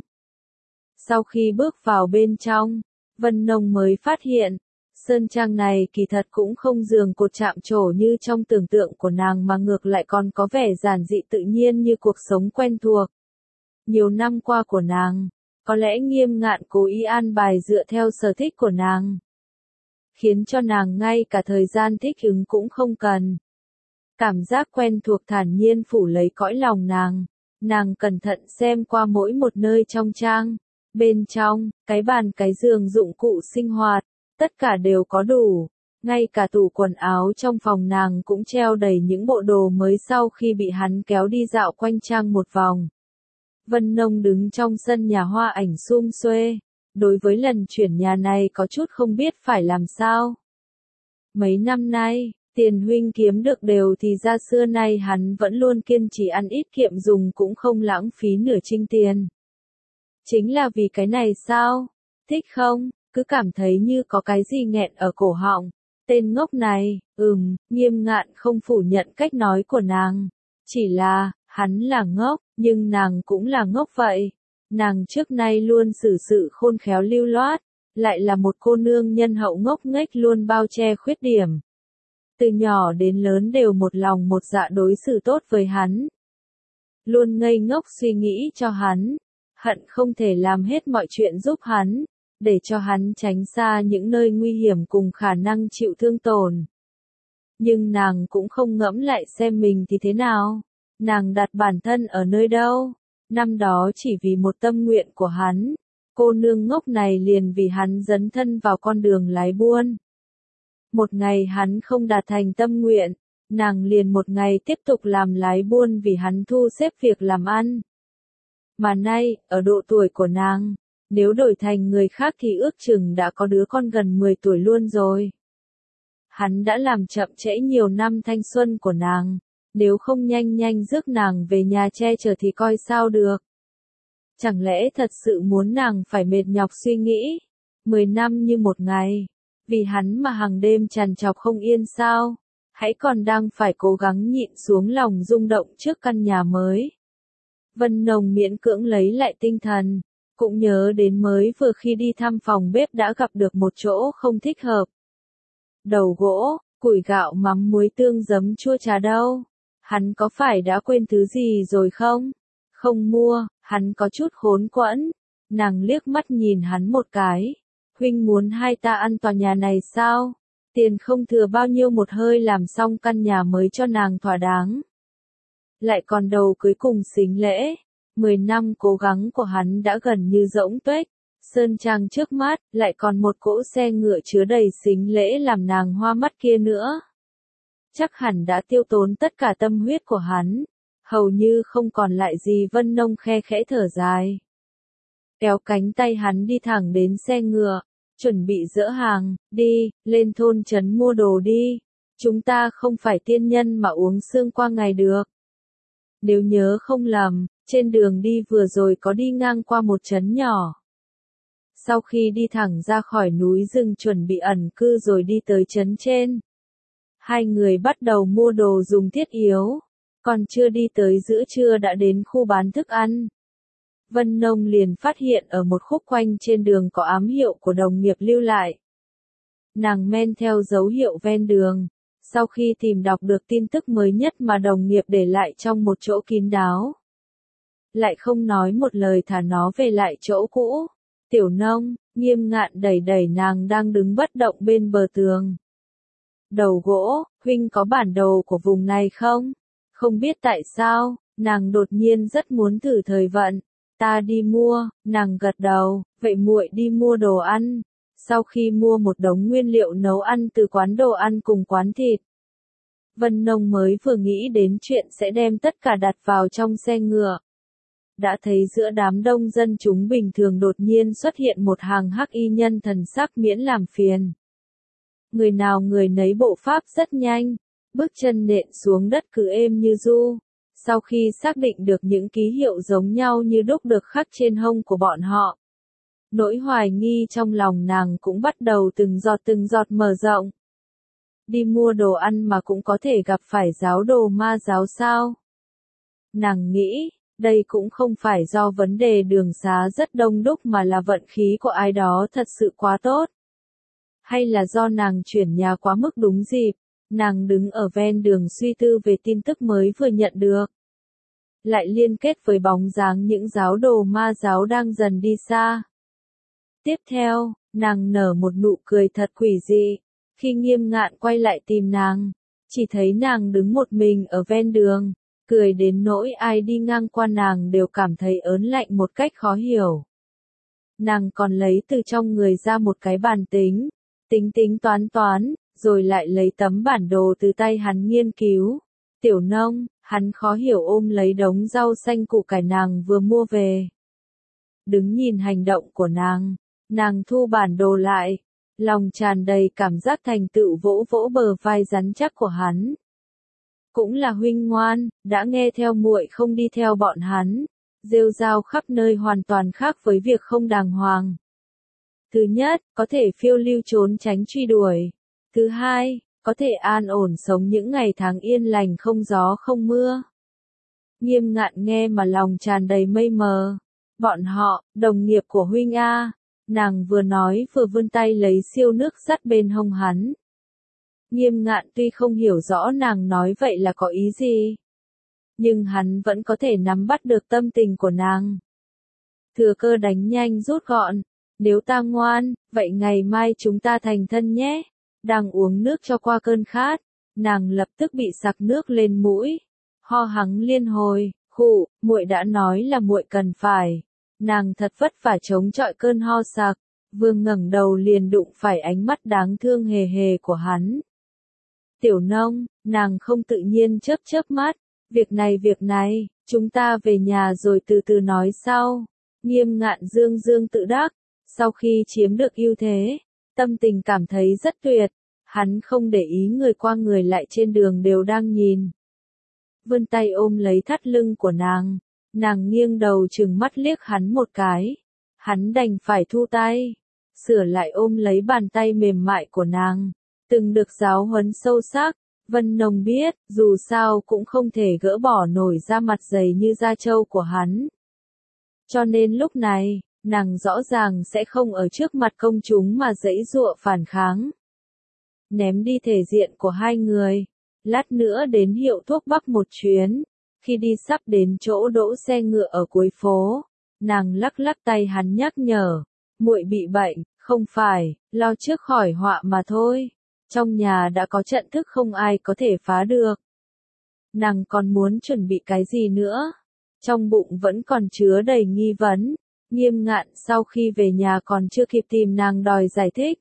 Sau khi bước vào bên trong, Vân Nông mới phát hiện, sơn trang này kỳ thật cũng không giường cột chạm trổ như trong tưởng tượng của nàng mà ngược lại còn có vẻ giản dị tự nhiên như cuộc sống quen thuộc. Nhiều năm qua của nàng, có lẽ Nghiêm Ngạn cố ý an bài dựa theo sở thích của nàng, khiến cho nàng ngay cả thời gian thích ứng cũng không cần. Cảm giác quen thuộc thản nhiên phủ lấy cõi lòng nàng cẩn thận xem qua mỗi một nơi trong trang. Bên trong, cái bàn cái giường dụng cụ sinh hoạt, tất cả đều có đủ. Ngay cả tủ quần áo trong phòng nàng cũng treo đầy những bộ đồ mới sau khi bị hắn kéo đi dạo quanh trang một vòng. Vân Nông đứng trong sân nhà hoa ảnh sum xuê. Đối với lần chuyển nhà này có chút không biết phải làm sao. Mấy năm nay, tiền huynh kiếm được đều thì ra xưa nay hắn vẫn luôn kiên trì ăn ít kiệm dùng cũng không lãng phí nửa trinh tiền. Chính là vì cái này sao? Thích không? Cứ cảm thấy như có cái gì nghẹn ở cổ họng. Tên ngốc này, Nghiêm Ngạn không phủ nhận cách nói của nàng. Chỉ là, hắn là ngốc, nhưng nàng cũng là ngốc vậy. Nàng trước nay luôn xử sự khôn khéo lưu loát, lại là một cô nương nhân hậu ngốc nghếch luôn bao che khuyết điểm. Từ nhỏ đến lớn đều một lòng một dạ đối xử tốt với hắn. Luôn ngây ngốc suy nghĩ cho hắn, hận không thể làm hết mọi chuyện giúp hắn, để cho hắn tránh xa những nơi nguy hiểm cùng khả năng chịu thương tổn. Nhưng nàng cũng không ngẫm lại xem mình thì thế nào. Nàng đặt bản thân ở nơi đâu? Năm đó chỉ vì một tâm nguyện của hắn, cô nương ngốc này liền vì hắn dấn thân vào con đường lái buôn. Một ngày hắn không đạt thành tâm nguyện, nàng liền một ngày tiếp tục làm lái buôn vì hắn thu xếp việc làm ăn. Mà nay, ở độ tuổi của nàng, nếu đổi thành người khác thì ước chừng đã có đứa con gần 10 tuổi luôn rồi. Hắn đã làm chậm trễ nhiều năm thanh xuân của nàng, nếu không nhanh nhanh rước nàng về nhà che chở thì coi sao được. Chẳng lẽ thật sự muốn nàng phải mệt nhọc suy nghĩ, 10 năm như một ngày, vì hắn mà hàng đêm trằn trọc không yên sao, hãy còn đang phải cố gắng nhịn xuống lòng rung động trước căn nhà mới. Vân Nồng miễn cưỡng lấy lại tinh thần, cũng nhớ đến mới vừa khi đi thăm phòng bếp đã gặp được một chỗ không thích hợp. Đầu gỗ, củi gạo mắm muối tương giấm chua trà đâu? Hắn có phải đã quên thứ gì rồi không? Không mua, hắn có chút khốn quẫn. Nàng liếc mắt nhìn hắn một cái. Huynh muốn hai ta ăn tòa nhà này sao? Tiền không thừa bao nhiêu một hơi làm xong căn nhà mới cho nàng thỏa đáng. Lại còn đầu cưới cùng xính lễ. 10 năm cố gắng của hắn đã gần như rỗng tuếch. Sơn trang trước mắt, lại còn một cỗ xe ngựa chứa đầy xính lễ làm nàng hoa mắt kia nữa. Chắc hẳn đã tiêu tốn tất cả tâm huyết của hắn, hầu như không còn lại gì. Vân Nông khe khẽ thở dài. Kéo cánh tay hắn đi thẳng đến xe ngựa, chuẩn bị dỡ hàng, đi, lên thôn trấn mua đồ đi. Chúng ta không phải tiên nhân mà uống sương qua ngày được. Nếu nhớ không lầm, trên đường đi vừa rồi có đi ngang qua một trấn nhỏ. Sau khi đi thẳng ra khỏi núi rừng chuẩn bị ẩn cư rồi đi tới trấn trên. Hai người bắt đầu mua đồ dùng thiết yếu, còn chưa đi tới giữa trưa đã đến khu bán thức ăn. Vân Nông liền phát hiện ở một khúc quanh trên đường có ám hiệu của đồng nghiệp lưu lại. Nàng men theo dấu hiệu ven đường, sau khi tìm đọc được tin tức mới nhất mà đồng nghiệp để lại trong một chỗ kín đáo. Lại không nói một lời thả nó về lại chỗ cũ. Tiểu Nông, Nghiêm Ngạn đẩy đẩy nàng đang đứng bất động bên bờ tường. Đầu gỗ, huynh có bản đồ của vùng này không? Không biết tại sao, nàng đột nhiên rất muốn thử thời vận. Ta đi mua, nàng gật đầu, vậy muội đi mua đồ ăn. Sau khi mua một đống nguyên liệu nấu ăn từ quán đồ ăn cùng quán thịt. Vân Nông mới vừa nghĩ đến chuyện sẽ đem tất cả đặt vào trong xe ngựa. Đã thấy giữa đám đông dân chúng bình thường đột nhiên xuất hiện một hàng hắc y nhân thần sắc miễn làm phiền. Người nào người nấy bộ pháp rất nhanh, bước chân nện xuống đất cứ êm như du. Sau khi xác định được những ký hiệu giống nhau như đúc được khắc trên hông của bọn họ, nỗi hoài nghi trong lòng nàng cũng bắt đầu từng giọt mở rộng. Đi mua đồ ăn mà cũng có thể gặp phải giáo đồ ma giáo sao? Nàng nghĩ, đây cũng không phải do vấn đề đường xá rất đông đúc mà là vận khí của ai đó thật sự quá tốt. Hay là do nàng chuyển nhà quá mức đúng dịp, nàng đứng ở ven đường suy tư về tin tức mới vừa nhận được. Lại liên kết với bóng dáng những giáo đồ ma giáo đang dần đi xa. Tiếp theo, nàng nở một nụ cười thật quỷ dị. Khi Nghiêm Ngạn quay lại tìm nàng, chỉ thấy nàng đứng một mình ở ven đường, cười đến nỗi ai đi ngang qua nàng đều cảm thấy ớn lạnh một cách khó hiểu. Nàng còn lấy từ trong người ra một cái bàn tính, tính toán, rồi lại lấy tấm bản đồ từ tay hắn nghiên cứu. Tiểu Nông, hắn khó hiểu ôm lấy đống rau xanh củ cải nàng vừa mua về. Đứng nhìn hành động của nàng thu bản đồ lại, lòng tràn đầy cảm giác thành tựu vỗ vỗ bờ vai rắn chắc của hắn. Cũng là huynh ngoan, đã nghe theo muội không đi theo bọn hắn, rêu rao khắp nơi hoàn toàn khác với việc không đàng hoàng. Thứ nhất, có thể phiêu lưu trốn tránh truy đuổi. Thứ hai, có thể an ổn sống những ngày tháng yên lành không gió không mưa. Nghiêm Ngạn nghe mà lòng tràn đầy mây mờ. Bọn họ, đồng nghiệp của huynh a. Nàng vừa nói vừa vươn tay lấy siêu nước sắt bên hông hắn. Nghiêm Ngạn tuy không hiểu rõ nàng nói vậy là có ý gì, nhưng hắn vẫn có thể nắm bắt được tâm tình của nàng. Thừa cơ đánh nhanh rút gọn. Nếu ta ngoan, vậy ngày mai chúng ta thành thân nhé. Đang uống nước cho qua cơn khát, nàng lập tức bị sặc nước lên mũi. Ho hắng liên hồi, khụ, muội đã nói là muội cần phải. Nàng thật vất vả chống chọi cơn ho sặc, vừa ngẩng đầu liền đụng phải ánh mắt đáng thương hề hề của hắn. Tiểu nông, nàng không tự nhiên chớp chớp mắt, việc này, chúng ta về nhà rồi từ từ nói sau. Nghiêm Ngạn dương dương tự đắc, sau khi chiếm được ưu thế, tâm tình cảm thấy rất tuyệt, hắn không để ý người qua người lại trên đường đều đang nhìn. Vươn tay ôm lấy thắt lưng của nàng nghiêng đầu trừng mắt liếc hắn một cái, hắn đành phải thu tay, sửa lại ôm lấy bàn tay mềm mại của nàng, từng được giáo huấn sâu sắc. Vân Nông biết, dù sao cũng không thể gỡ bỏ nổi da mặt dày như da trâu của hắn. Cho nên lúc này, nàng rõ ràng sẽ không ở trước mặt công chúng mà giãy giụa phản kháng. Ném đi thể diện của hai người, lát nữa đến hiệu thuốc bắc một chuyến, khi đi sắp đến chỗ đỗ xe ngựa ở cuối phố, nàng lắc lắc tay hắn nhắc nhở, muội bị bệnh, không phải, lo trước khỏi họa mà thôi. Trong nhà đã có trận thức không ai có thể phá được. Nàng còn muốn chuẩn bị cái gì nữa? Trong bụng vẫn còn chứa đầy nghi vấn. Nghiêm Ngạn sau khi về nhà còn chưa kịp tìm nàng đòi giải thích.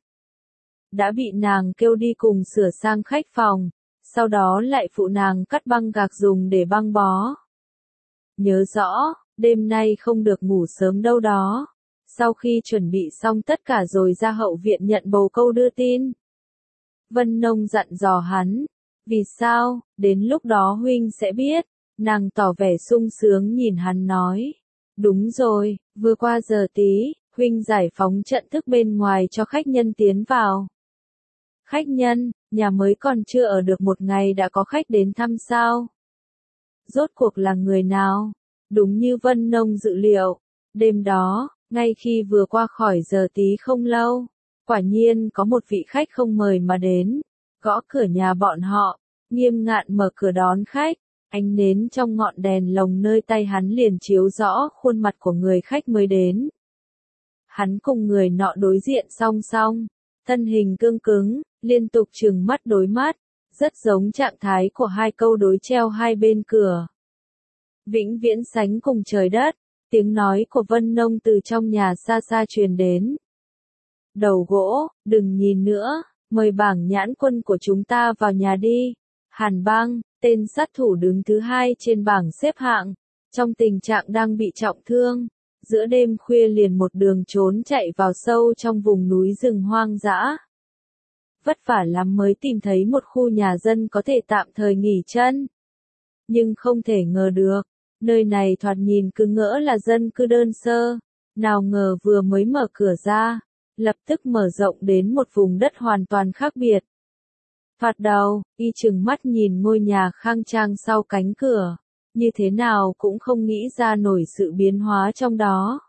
Đã bị nàng kêu đi cùng sửa sang khách phòng, sau đó lại phụ nàng cắt băng gạc dùng để băng bó. Nhớ rõ, đêm nay không được ngủ sớm đâu đó. Sau khi chuẩn bị xong tất cả rồi ra hậu viện nhận bầu câu đưa tin. Vân Nông dặn dò hắn, vì sao, đến lúc đó huynh sẽ biết, nàng tỏ vẻ sung sướng nhìn hắn nói, đúng rồi, vừa qua giờ tí, huynh giải phóng trận thức bên ngoài cho khách nhân tiến vào. Khách nhân, nhà mới còn chưa ở được một ngày đã có khách đến thăm sao? Rốt cuộc là người nào? Đúng như Vân Nông dự liệu, đêm đó, ngay khi vừa qua khỏi giờ tí không lâu, quả nhiên có một vị khách không mời mà đến, gõ cửa nhà bọn họ, Nghiêm Ngạn mở cửa đón khách, ánh nến trong ngọn đèn lồng nơi tay hắn liền chiếu rõ khuôn mặt của người khách mới đến. Hắn cùng người nọ đối diện song song, thân hình cương cứng, liên tục trừng mắt đối mắt, rất giống trạng thái của hai câu đối treo hai bên cửa. Vĩnh viễn sánh cùng trời đất, tiếng nói của Vân Nông từ trong nhà xa xa truyền đến. Đầu gỗ, đừng nhìn nữa, mời bảng nhãn quân của chúng ta vào nhà đi. Hàn Băng, tên sát thủ đứng thứ hai trên bảng xếp hạng, trong tình trạng đang bị trọng thương, giữa đêm khuya liền một đường trốn chạy vào sâu trong vùng núi rừng hoang dã. Vất vả lắm mới tìm thấy một khu nhà dân có thể tạm thời nghỉ chân. Nhưng không thể ngờ được, nơi này thoạt nhìn cứ ngỡ là dân cư đơn sơ, nào ngờ vừa mới mở cửa ra, lập tức mở rộng đến một vùng đất hoàn toàn khác biệt. Thoạt đầu, y trừng mắt nhìn ngôi nhà khang trang sau cánh cửa, như thế nào cũng không nghĩ ra nổi sự biến hóa trong đó.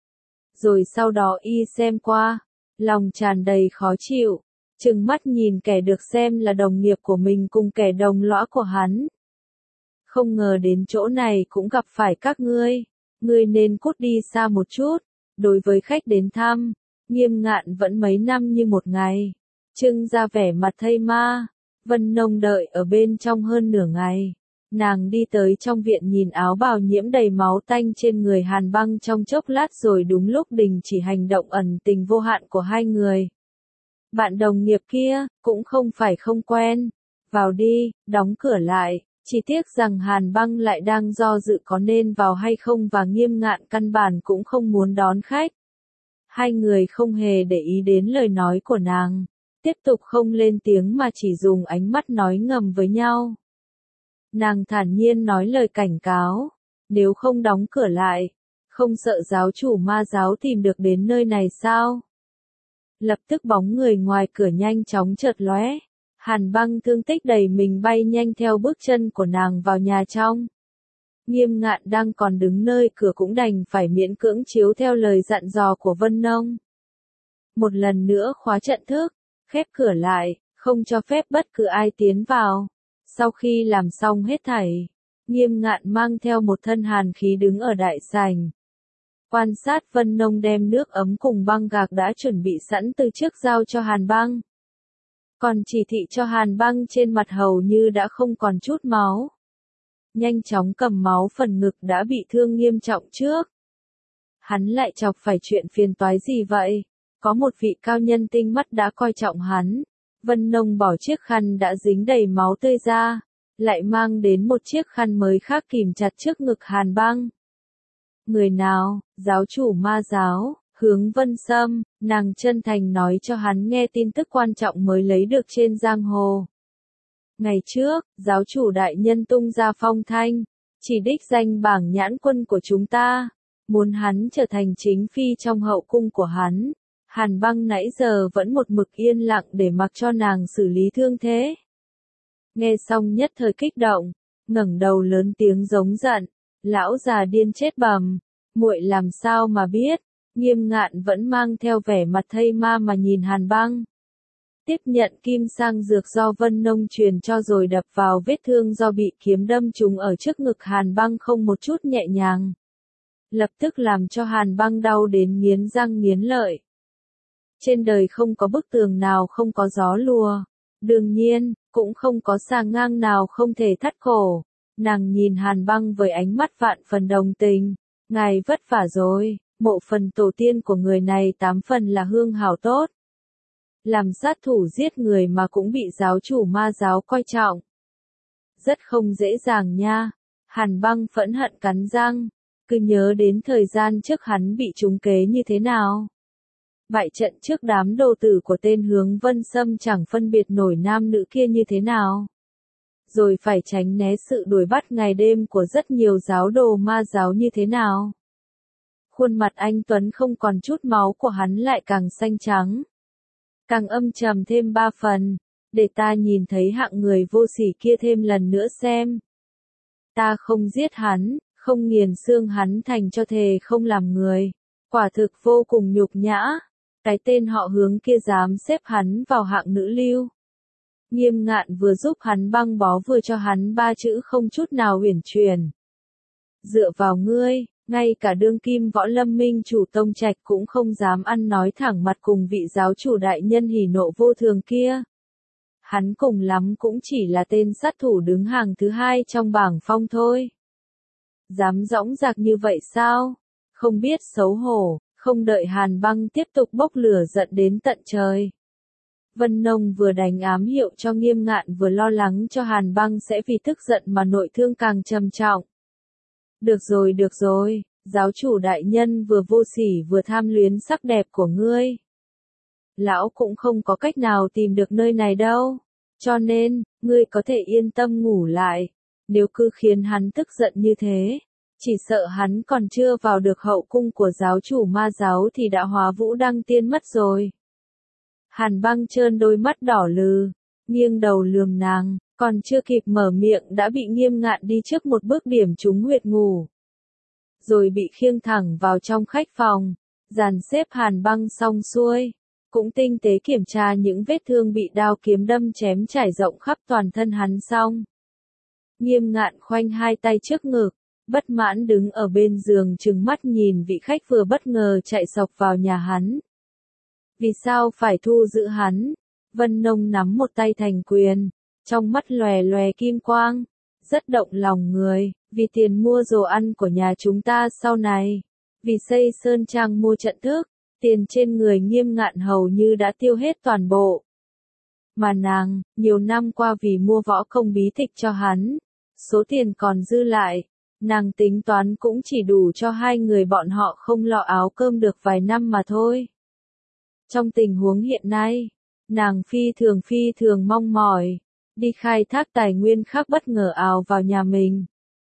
Rồi sau đó y xem qua, lòng tràn đầy khó chịu, trừng mắt nhìn kẻ được xem là đồng nghiệp của mình cùng kẻ đồng lõa của hắn. Không ngờ đến chỗ này cũng gặp phải các ngươi nên cút đi xa một chút. Đối với khách đến thăm, Nghiêm Ngạn vẫn mấy năm như một ngày, trưng ra vẻ mặt thây ma. Vân Nông đợi ở bên trong hơn nửa ngày, nàng đi tới trong viện nhìn áo bào nhiễm đầy máu tanh trên người Hàn Băng trong chốc lát rồi đúng lúc đình chỉ hành động ẩn tình vô hạn của hai người. Bạn đồng nghiệp kia, cũng không phải không quen, vào đi, đóng cửa lại. Chỉ tiếc rằng Hàn Băng lại đang do dự có nên vào hay không và Nghiêm Ngạn căn bản cũng không muốn đón khách. Hai người không hề để ý đến lời nói của nàng, tiếp tục không lên tiếng mà chỉ dùng ánh mắt nói ngầm với nhau. Nàng thản nhiên nói lời cảnh cáo, nếu không đóng cửa lại, không sợ giáo chủ ma giáo tìm được đến nơi này sao? Lập tức bóng người ngoài cửa nhanh chóng chợt lóe. Hàn Băng thương tích đầy mình bay nhanh theo bước chân của nàng vào nhà trong. Nghiêm Ngạn đang còn đứng nơi cửa cũng đành phải miễn cưỡng chiếu theo lời dặn dò của Vân Nông. Một lần nữa khóa trận thức, khép cửa lại, không cho phép bất cứ ai tiến vào. Sau khi làm xong hết thảy, Nghiêm Ngạn mang theo một thân hàn khí đứng ở đại sảnh. Quan sát Vân Nông đem nước ấm cùng băng gạc đã chuẩn bị sẵn từ trước giao cho Hàn Băng. Còn chỉ thị cho Hàn Băng trên mặt hầu như đã không còn chút máu. nhanh chóng cầm máu phần ngực đã bị thương nghiêm trọng trước. Hắn lại chọc phải chuyện phiền toái gì vậy? Có một vị cao nhân tinh mắt đã coi trọng hắn. Vân Nông bỏ chiếc khăn đã dính đầy máu tươi ra, lại mang đến một chiếc khăn mới khác kìm chặt trước ngực Hàn Băng. Người nào? Giáo chủ ma giáo, Hướng Vân Sâm. Nàng chân thành nói cho hắn nghe tin tức quan trọng mới lấy được trên giang hồ. Ngày trước, giáo chủ đại nhân tung ra phong thanh, chỉ đích danh bảng nhãn quân của chúng ta, muốn hắn trở thành chính phi trong hậu cung của hắn. Hàn Băng nãy giờ vẫn một mực yên lặng để mặc cho nàng xử lý thương thế. Nghe xong nhất thời kích động, ngẩng đầu lớn tiếng giống giận, lão già điên chết bầm, muội làm sao mà biết? Nghiêm Ngạn vẫn mang theo vẻ mặt thây ma mà nhìn Hàn Băng. Tiếp nhận kim sang dược do Vân Nông truyền cho rồi đập vào vết thương do bị kiếm đâm trúng ở trước ngực Hàn Băng không một chút nhẹ nhàng. Lập tức làm cho Hàn Băng đau đến nghiến răng nghiến lợi. Trên đời không có bức tường nào không có gió lùa. Đương nhiên, cũng không có xà ngang nào không thể thắt cổ. Nàng nhìn Hàn Băng với ánh mắt vạn phần đồng tình. Ngài vất vả rồi, mộ phần tổ tiên của người này 8 phần là hương hảo tốt. Làm sát thủ giết người mà cũng bị giáo chủ ma giáo coi trọng. Rất không dễ dàng nha. Hàn Băng phẫn hận cắn răng. Cứ nhớ đến thời gian trước hắn bị trúng kế như thế nào. Bại trận trước đám đồ tử của tên Hướng Vân Sâm chẳng phân biệt nổi nam nữ kia như thế nào. Rồi phải tránh né sự đuổi bắt ngày đêm của rất nhiều giáo đồ ma giáo như thế nào. Khuôn mặt anh Tuấn không còn chút máu của hắn lại càng xanh trắng. Càng âm trầm thêm 3 phần, để ta nhìn thấy hạng người vô sỉ kia thêm lần nữa xem. Ta không giết hắn, không nghiền xương hắn thành cho thề không làm người. Quả thực vô cùng nhục nhã. Cái tên họ Hướng kia dám xếp hắn vào hạng nữ lưu. Nghiêm Ngạn vừa giúp hắn băng bó vừa cho hắn 3 chữ không chút nào uyển chuyển. Dựa vào ngươi, ngay cả đương kim Võ Lâm Minh chủ Tông Trạch cũng không dám ăn nói thẳng mặt cùng vị giáo chủ đại nhân hỉ nộ vô thường kia. Hắn cùng lắm cũng chỉ là tên sát thủ đứng hàng thứ 2 trong bảng phong thôi. Dám dõng dạc như vậy sao? Không biết xấu hổ. Không đợi Hàn Băng tiếp tục bốc lửa giận đến tận trời. Vân Nông vừa đánh ám hiệu cho Nghiêm Ngạn vừa lo lắng cho Hàn Băng sẽ vì tức giận mà nội thương càng trầm trọng. Được rồi, giáo chủ đại nhân vừa vô sỉ vừa tham luyến sắc đẹp của ngươi. Lão cũng không có cách nào tìm được nơi này đâu, cho nên, ngươi có thể yên tâm ngủ lại, nếu cứ khiến hắn tức giận như thế. Chỉ sợ hắn còn chưa vào được hậu cung của giáo chủ ma giáo thì đã hóa vũ đăng tiên mất rồi. Hàn Băng trơn đôi mắt đỏ lừ, nghiêng đầu lườm nàng, còn chưa kịp mở miệng đã bị Nghiêm Ngạn đi trước một bước điểm trúng huyệt ngủ. Rồi bị khiêng thẳng vào trong khách phòng, dàn xếp Hàn Băng xong xuôi, cũng tinh tế kiểm tra những vết thương bị đao kiếm đâm chém trải rộng khắp toàn thân hắn xong. Nghiêm Ngạn khoanh 2 tay trước ngực. Bất mãn đứng ở bên giường trừng mắt nhìn vị khách vừa bất ngờ chạy sộc vào nhà hắn. Vì sao phải thu giữ hắn? Vân Nông nắm một tay thành quyền, trong mắt lòe lòe kim quang, rất động lòng người, vì tiền mua đồ ăn của nhà chúng ta sau này, vì xây sơn trang mua trận thức, tiền trên người Nghiêm Ngạn hầu như đã tiêu hết toàn bộ. Mà nàng, nhiều năm qua vì mua võ công bí tịch cho hắn, số tiền còn dư lại. Nàng tính toán cũng chỉ đủ cho 2 người bọn họ không lo áo cơm được vài năm mà thôi. Trong tình huống hiện nay, nàng phi thường mong mỏi, đi khai thác tài nguyên khác bất ngờ ào vào nhà mình.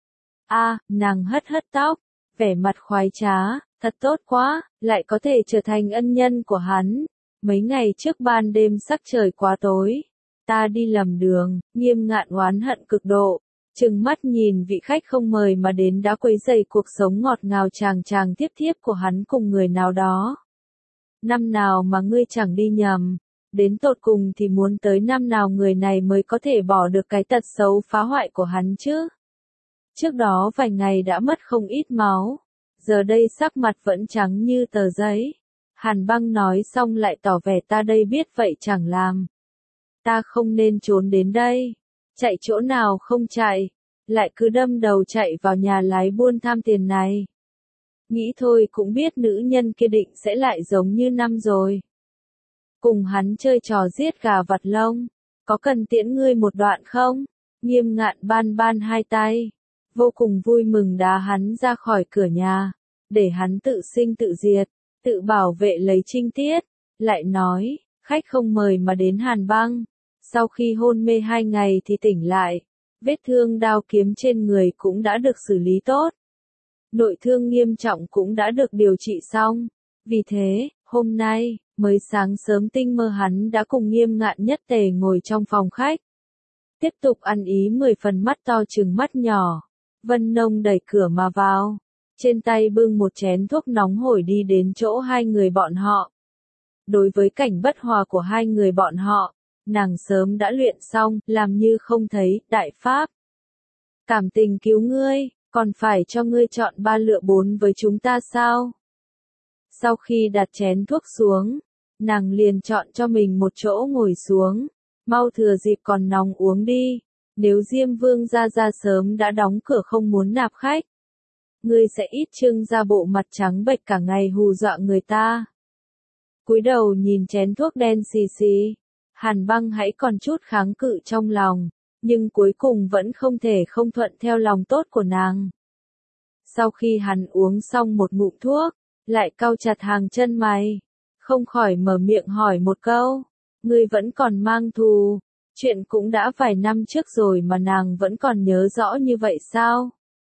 Nàng hất tóc, vẻ mặt khoái trá, thật tốt quá, lại có thể trở thành ân nhân của hắn. Mấy ngày trước ban đêm sắc trời quá tối, ta đi lầm đường, Nghiêm Ngạn oán hận cực độ. Trừng mắt nhìn vị khách không mời mà đến đã quấy rầy cuộc sống ngọt ngào chàng tiếp thiếp của hắn cùng người nào đó. Năm nào mà ngươi chẳng đi nhầm, đến tột cùng thì muốn tới năm nào người này mới có thể bỏ được cái tật xấu phá hoại của hắn chứ. Trước đó vài ngày đã mất không ít máu, giờ đây sắc mặt vẫn trắng như tờ giấy. Hàn Băng nói xong lại tỏ vẻ ta đây biết vậy chẳng làm. Ta không nên trốn đến đây. Chạy chỗ nào không chạy, lại cứ đâm đầu chạy vào nhà lái buôn tham tiền này. Nghĩ thôi cũng biết nữ nhân kia định sẽ lại giống như năm rồi. Cùng hắn chơi trò giết gà vặt lông, có cần tiễn ngươi một đoạn không? Nghiêm Ngạn ban ban hai tay, vô cùng vui mừng đá hắn ra khỏi cửa nhà, để hắn tự sinh tự diệt, tự bảo vệ lấy trinh tiết, lại nói, khách không mời mà đến Hàn Băng, sau khi hôn mê 2 ngày thì tỉnh lại, vết thương đao kiếm trên người cũng đã được xử lý tốt. Nội thương nghiêm trọng cũng đã được điều trị xong, vì thế, hôm nay, mới sáng sớm tinh mơ hắn đã cùng Nghiêm Ngạn nhất tề ngồi trong phòng khách. Tiếp tục ăn ý 10 phần mắt to chừng mắt nhỏ. Vân Nông đẩy cửa mà vào. Trên tay bưng một chén thuốc nóng hổi đi đến chỗ hai người bọn họ. Đối với cảnh bất hòa của hai người bọn họ, nàng sớm đã luyện xong, làm như không thấy, đại pháp. Cảm tình cứu ngươi, còn phải cho ngươi chọn 3 lựa 4 với chúng ta sao? Sau khi đặt chén thuốc xuống, nàng liền chọn cho mình một chỗ ngồi xuống. Mau thừa dịp còn nóng uống đi, nếu Diêm Vương ra sớm đã đóng cửa không muốn nạp khách. Ngươi sẽ ít trưng ra bộ mặt trắng bệch cả ngày hù dọa người ta. Cúi đầu nhìn chén thuốc đen xì xì, Hàn Băng hãy còn chút kháng cự trong lòng, nhưng cuối cùng vẫn không thể không thuận theo lòng tốt của nàng. Sau khi hắn uống xong một ngụm thuốc, lại cau chặt hàng chân mày, không khỏi mở miệng hỏi một câu. Ngươi vẫn còn mang thù, chuyện cũng đã vài năm trước rồi mà nàng vẫn còn nhớ rõ như vậy sao?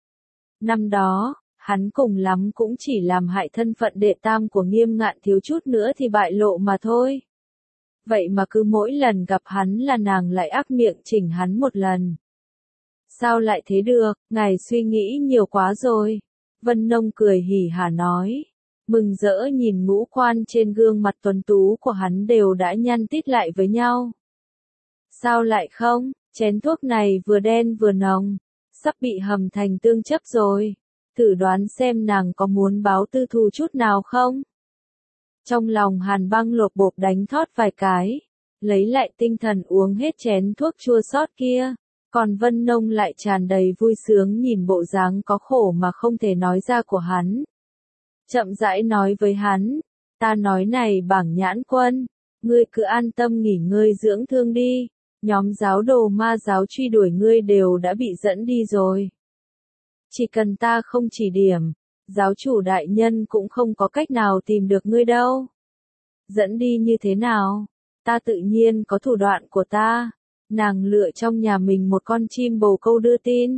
Năm đó, hắn cùng lắm cũng chỉ làm hại thân phận đệ tam của Nghiêm Ngạn thiếu chút nữa thì bại lộ mà thôi. Vậy mà cứ mỗi lần gặp hắn là nàng lại ác miệng chỉnh hắn một lần. Sao lại thế được, ngài suy nghĩ nhiều quá rồi. Vân Nông cười hỉ hả nói. Mừng rỡ nhìn ngũ quan trên gương mặt tuấn tú của hắn đều đã nhăn tít lại với nhau. Sao lại không, chén thuốc này vừa đen vừa nồng, sắp bị hầm thành tương chấp rồi. Thử đoán xem nàng có muốn báo tư thù chút nào không? Trong lòng Hàn Băng lột bột đánh thót vài cái, lấy lại tinh thần uống hết chén thuốc chua xót kia. Còn Vân Nông lại tràn đầy vui sướng nhìn bộ dáng có khổ mà không thể nói ra của hắn. Chậm rãi nói với hắn, ta nói này Bảng Nhãn Quân, ngươi cứ an tâm nghỉ ngơi dưỡng thương đi, nhóm giáo đồ ma giáo truy đuổi ngươi đều đã bị dẫn đi rồi. Chỉ cần ta không chỉ điểm, giáo chủ đại nhân cũng không có cách nào tìm được ngươi đâu. Dẫn đi như thế nào? Ta tự nhiên có thủ đoạn của ta. Nàng lựa trong nhà mình một con chim bồ câu đưa tin.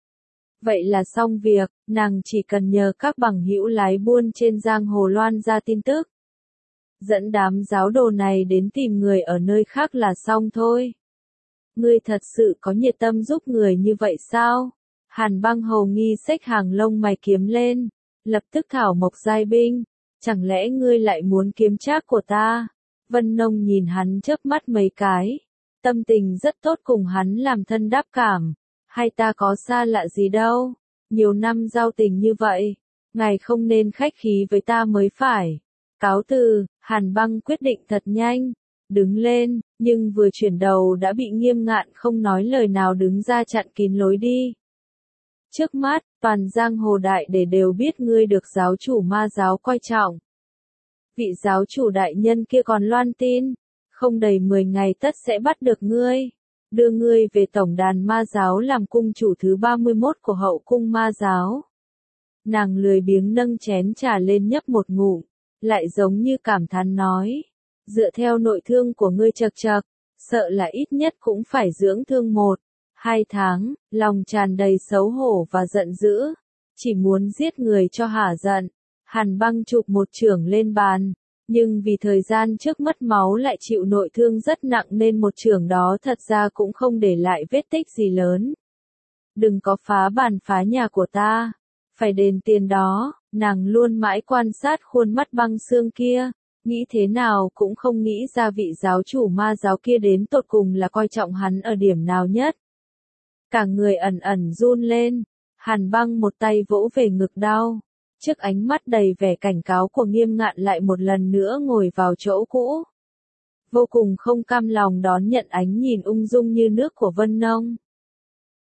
Vậy là xong việc, nàng chỉ cần nhờ các bằng hữu lái buôn trên giang hồ loan ra tin tức. Dẫn đám giáo đồ này đến tìm người ở nơi khác là xong thôi. Ngươi thật sự có nhiệt tâm giúp người như vậy sao? Hàn Băng hầu nghi xách hàng lông mày kiếm lên, lập tức thảo mộc giai binh. Chẳng lẽ ngươi lại muốn kiếm trác của ta? Vân Nông nhìn hắn chớp mắt mấy cái. Tâm tình rất tốt cùng hắn làm thân đáp cảm. Hay ta có xa lạ gì đâu, nhiều năm giao tình như vậy, ngài không nên khách khí với ta mới phải. Cáo từ, Hàn Băng quyết định thật nhanh, đứng lên, nhưng vừa chuyển đầu đã bị Nghiêm Ngạn không nói lời nào đứng ra chặn kín lối đi. Trước mắt, toàn giang hồ đại để đều biết ngươi được giáo chủ ma giáo coi trọng. Vị giáo chủ đại nhân kia còn loan tin, không đầy 10 ngày tất sẽ bắt được ngươi. Đưa ngươi về tổng đàn ma giáo làm cung chủ thứ 31 của hậu cung ma giáo. Nàng lười biếng nâng chén trà lên nhấp một ngụm, lại giống như cảm thán nói. Dựa theo nội thương của ngươi chật chật, sợ là ít nhất cũng phải dưỡng thương 1-2 tháng, lòng tràn đầy xấu hổ và giận dữ. Chỉ muốn giết người cho hả giận. Hàn Băng chụp một chưởng lên bàn. Nhưng vì thời gian trước mất máu lại chịu nội thương rất nặng nên một chưởng đó thật ra cũng không để lại vết tích gì lớn. Đừng có phá bàn phá nhà của ta, phải đền tiền đó. Nàng luôn mãi quan sát khuôn mắt băng xương kia, nghĩ thế nào cũng không nghĩ ra vị giáo chủ ma giáo kia đến tột cùng là coi trọng hắn ở điểm nào nhất. Cả người ẩn ẩn run lên, Hàn Băng một tay vỗ về ngực đau. Trước ánh mắt đầy vẻ cảnh cáo của Nghiêm Ngạn lại một lần nữa ngồi vào chỗ cũ. Vô cùng không cam lòng đón nhận ánh nhìn ung dung như nước của Vân Nông.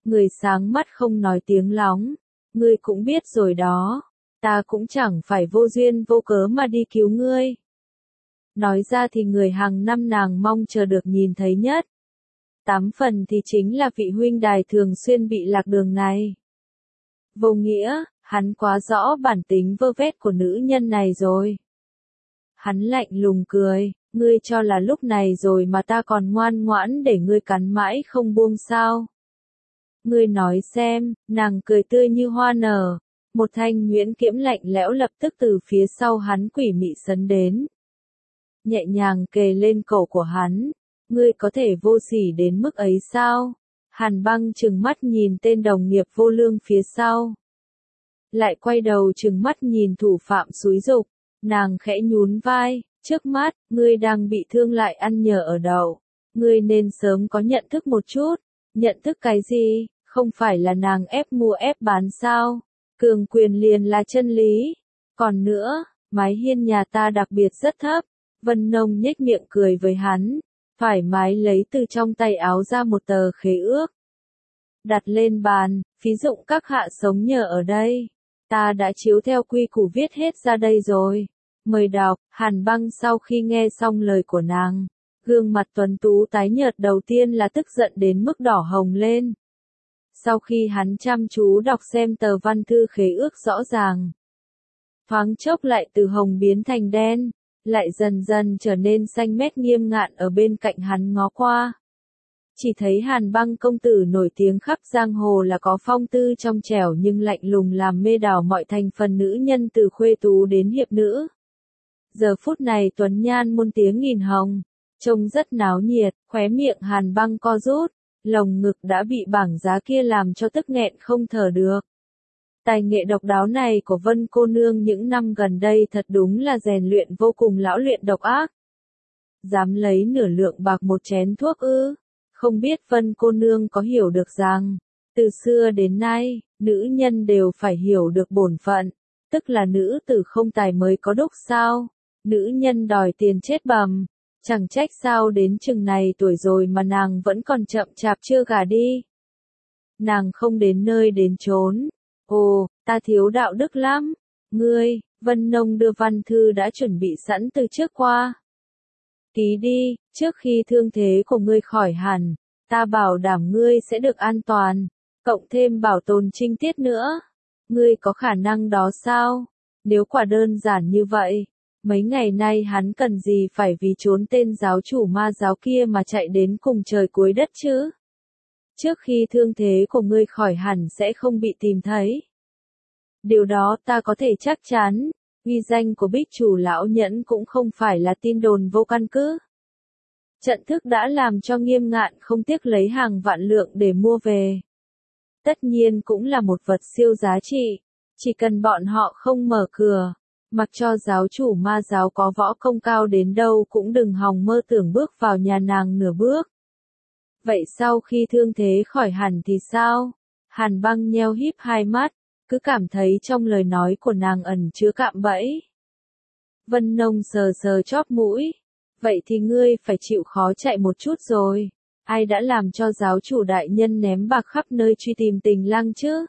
Người sáng mắt không nói tiếng lóng, ngươi cũng biết rồi đó, ta cũng chẳng phải vô duyên vô cớ mà đi cứu ngươi. Nói ra thì người hàng năm nàng mong chờ được nhìn thấy nhất. 8 phần thì chính là vị huynh đài thường xuyên bị lạc đường này. Vô nghĩa, hắn quá rõ bản tính vơ vét của nữ nhân này rồi. Hắn lạnh lùng cười, ngươi cho là lúc này rồi mà ta còn ngoan ngoãn để ngươi cắn mãi không buông sao. Ngươi nói xem, nàng cười tươi như hoa nở, một thanh nhuyễn kiếm lạnh lẽo lập tức từ phía sau hắn quỷ mị sấn đến. Nhẹ nhàng kề lên cổ của hắn, ngươi có thể vô sỉ đến mức ấy sao? Hàn Băng trừng mắt nhìn tên đồng nghiệp vô lương phía sau. Lại quay đầu trừng mắt nhìn thủ phạm xúi giục, nàng khẽ nhún vai, trước mắt, ngươi đang bị thương lại ăn nhờ ở đậu. Ngươi nên sớm có nhận thức một chút, nhận thức cái gì, không phải là nàng ép mua ép bán sao? Cường quyền liền là chân lý. Còn nữa, mái hiên nhà ta đặc biệt rất thấp. Vân Nông nhếch miệng cười với hắn, thoải mái lấy từ trong tay áo ra một tờ khế ước. Đặt lên bàn, phí dụng các hạ sống nhờ ở đây. Ta đã chiếu theo quy củ viết hết ra đây rồi. Mời đọc. Hàn Băng sau khi nghe xong lời của nàng, gương mặt tuấn tú tái nhợt đầu tiên là tức giận đến mức đỏ hồng lên. Sau khi hắn chăm chú đọc xem tờ văn thư khế ước rõ ràng, thoáng chốc lại từ hồng biến thành đen, lại dần dần trở nên xanh mét nghiêm ngạn ở bên cạnh hắn ngó qua. Chỉ thấy Hàn Băng công tử nổi tiếng khắp giang hồ là có phong tư trong trẻo nhưng lạnh lùng làm mê đảo mọi thành phần nữ nhân từ khuê tú đến hiệp nữ. Giờ phút này tuấn nhan muôn tiếng nghìn hồng, trông rất náo nhiệt, khóe miệng Hàn Băng co rút, lồng ngực đã bị bảng giá kia làm cho tức nghẹn không thở được. Tài nghệ độc đáo này của Vân cô nương những năm gần đây thật đúng là rèn luyện vô cùng lão luyện độc ác. Dám lấy nửa lượng bạc một chén thuốc ư? Không biết Vân cô nương có hiểu được rằng, từ xưa đến nay, nữ nhân đều phải hiểu được bổn phận, tức là nữ tử không tài mới có đúc sao? Nữ nhân đòi tiền chết bầm, chẳng trách sao đến chừng này tuổi rồi mà nàng vẫn còn chậm chạp chưa gả đi. Nàng không đến nơi đến chốn. Ồ, ta thiếu đạo đức lắm. Ngươi, Vân Nông đưa văn thư đã chuẩn bị sẵn từ trước qua. Ký đi, trước khi thương thế của ngươi khỏi hẳn, ta bảo đảm ngươi sẽ được an toàn, cộng thêm bảo tồn trinh tiết nữa. Ngươi có khả năng đó sao? Nếu quả đơn giản như vậy, mấy ngày nay hắn cần gì phải vì trốn tên giáo chủ ma giáo kia mà chạy đến cùng trời cuối đất chứ? Trước khi thương thế của ngươi khỏi hẳn sẽ không bị tìm thấy. Điều đó ta có thể chắc chắn, uy danh của Bích chủ lão nhẫn cũng không phải là tin đồn vô căn cứ. Trận thức đã làm cho Nghiêm Ngạn không tiếc lấy hàng vạn lượng để mua về. Tất nhiên cũng là một vật siêu giá trị, chỉ cần bọn họ không mở cửa, mặc cho giáo chủ ma giáo có võ công cao đến đâu cũng đừng hòng mơ tưởng bước vào nhà nàng nửa bước. Vậy sau khi thương thế khỏi hẳn thì sao? Hàn Băng nheo híp hai mắt, cứ cảm thấy trong lời nói của nàng ẩn chứa cạm bẫy. Vân Nông sờ sờ chóp mũi. Vậy thì ngươi phải chịu khó chạy một chút rồi. Ai đã làm cho giáo chủ đại nhân ném bạc khắp nơi truy tìm tình lang chứ?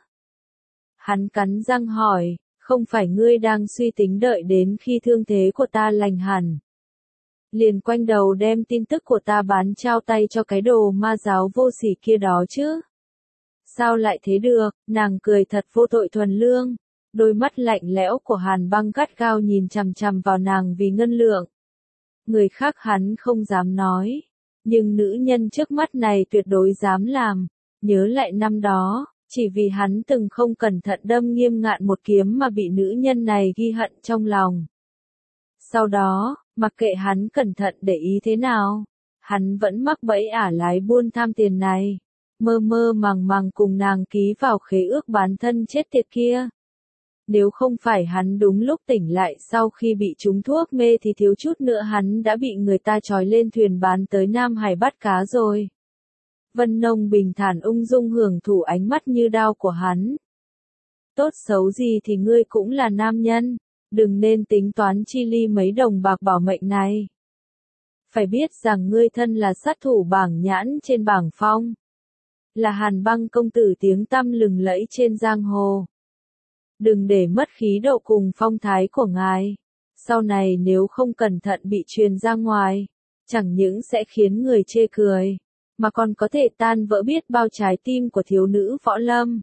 Hắn cắn răng hỏi, không phải ngươi đang suy tính đợi đến khi thương thế của ta lành hẳn, liền quanh đầu đem tin tức của ta bán trao tay cho cái đồ ma giáo vô sỉ kia đó chứ? Sao lại thế được? Nàng cười thật vô tội thuần lương, đôi mắt lạnh lẽo của Hàn Băng gắt gao nhìn chằm chằm vào nàng vì ngân lượng. Người khác hắn không dám nói, nhưng nữ nhân trước mắt này tuyệt đối dám làm. Nhớ lại năm đó, chỉ vì hắn từng không cẩn thận đâm Nghiêm Ngạn một kiếm mà bị nữ nhân này ghi hận trong lòng. Sau đó, mặc kệ hắn cẩn thận để ý thế nào, hắn vẫn mắc bẫy ả lái buôn tham tiền này, mơ mơ màng màng cùng nàng ký vào khế ước bán thân chết tiệt kia. Nếu không phải hắn đúng lúc tỉnh lại sau khi bị trúng thuốc mê thì thiếu chút nữa hắn đã bị người ta trói lên thuyền bán tới Nam Hải bắt cá rồi. Vân Nông bình thản ung dung hưởng thụ ánh mắt như đao của hắn. Tốt xấu gì thì ngươi cũng là nam nhân, đừng nên tính toán chi ly mấy đồng bạc bảo mệnh này. Phải biết rằng ngươi thân là sát thủ bảng nhãn trên bảng phong. là Hàn Băng công tử tiếng tăm lừng lẫy trên giang hồ. Đừng để mất khí độ cùng phong thái của ngài. Sau này nếu không cẩn thận bị truyền ra ngoài, chẳng những sẽ khiến người chê cười, mà còn có thể tan vỡ biết bao trái tim của thiếu nữ võ lâm.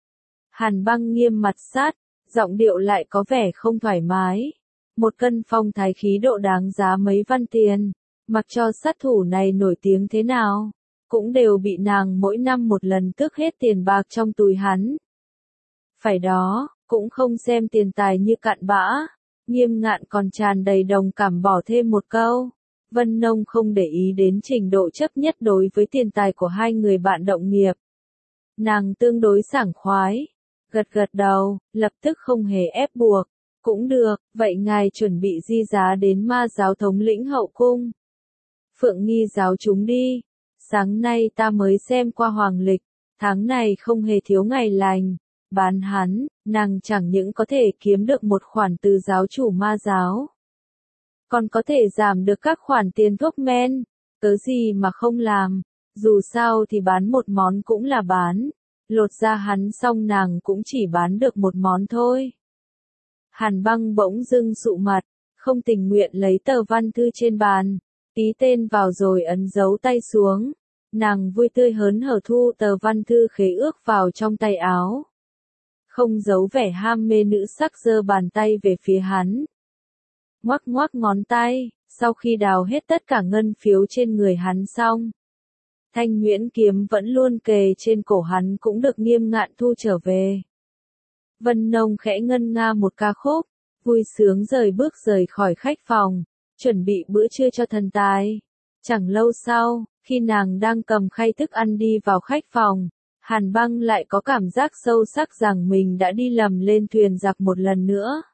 Hàn Băng nghiêm mặt sát, giọng điệu lại có vẻ không thoải mái. Một cân phong thái khí độ đáng giá mấy văn tiền, mặc cho sát thủ này nổi tiếng thế nào, cũng đều bị nàng mỗi năm một lần tước hết tiền bạc trong túi hắn. Phải đó, cũng không xem tiền tài như cặn bã. Nghiêm Ngạn còn tràn đầy đồng cảm bỏ thêm một câu. Vân Nông không để ý đến trình độ chấp nhất đối với tiền tài của hai người bạn đồng nghiệp. Nàng tương đối sảng khoái, gật gật đầu, lập tức không hề ép buộc. Cũng được, vậy ngài chuẩn bị di giá đến Ma giáo thống lĩnh hậu cung. Phượng Nghi giáo chúng đi. Sáng nay ta mới xem qua hoàng lịch, tháng này không hề thiếu ngày lành. Bán hắn, nàng chẳng những có thể kiếm được một khoản từ giáo chủ Ma giáo, còn có thể giảm được các khoản tiền thuốc men. Cớ gì mà không làm, dù sao thì bán một món cũng là bán. Lột ra hắn xong nàng cũng chỉ bán được một món thôi. Hàn Băng bỗng dưng sụ mặt, không tình nguyện lấy tờ văn thư trên bàn, ký tên vào rồi ấn dấu tay xuống. Nàng vui tươi hớn hở thu tờ văn thư khế ước vào trong tay áo. Không giấu vẻ ham mê nữ sắc giơ bàn tay về phía hắn. Ngoắc ngoắc ngón tay, sau khi đào hết tất cả ngân phiếu trên người hắn xong. Thanh Nguyễn kiếm vẫn luôn kề trên cổ hắn cũng được Nghiêm Ngạn thu trở về. Vân Nông khẽ ngân nga một ca khúc, vui sướng bước rời khỏi khách phòng, chuẩn bị bữa trưa cho thần tài. Chẳng lâu sau, khi nàng đang cầm khay thức ăn đi vào khách phòng, Hàn Băng lại có cảm giác sâu sắc rằng mình đã đi lầm lên thuyền giặc một lần nữa.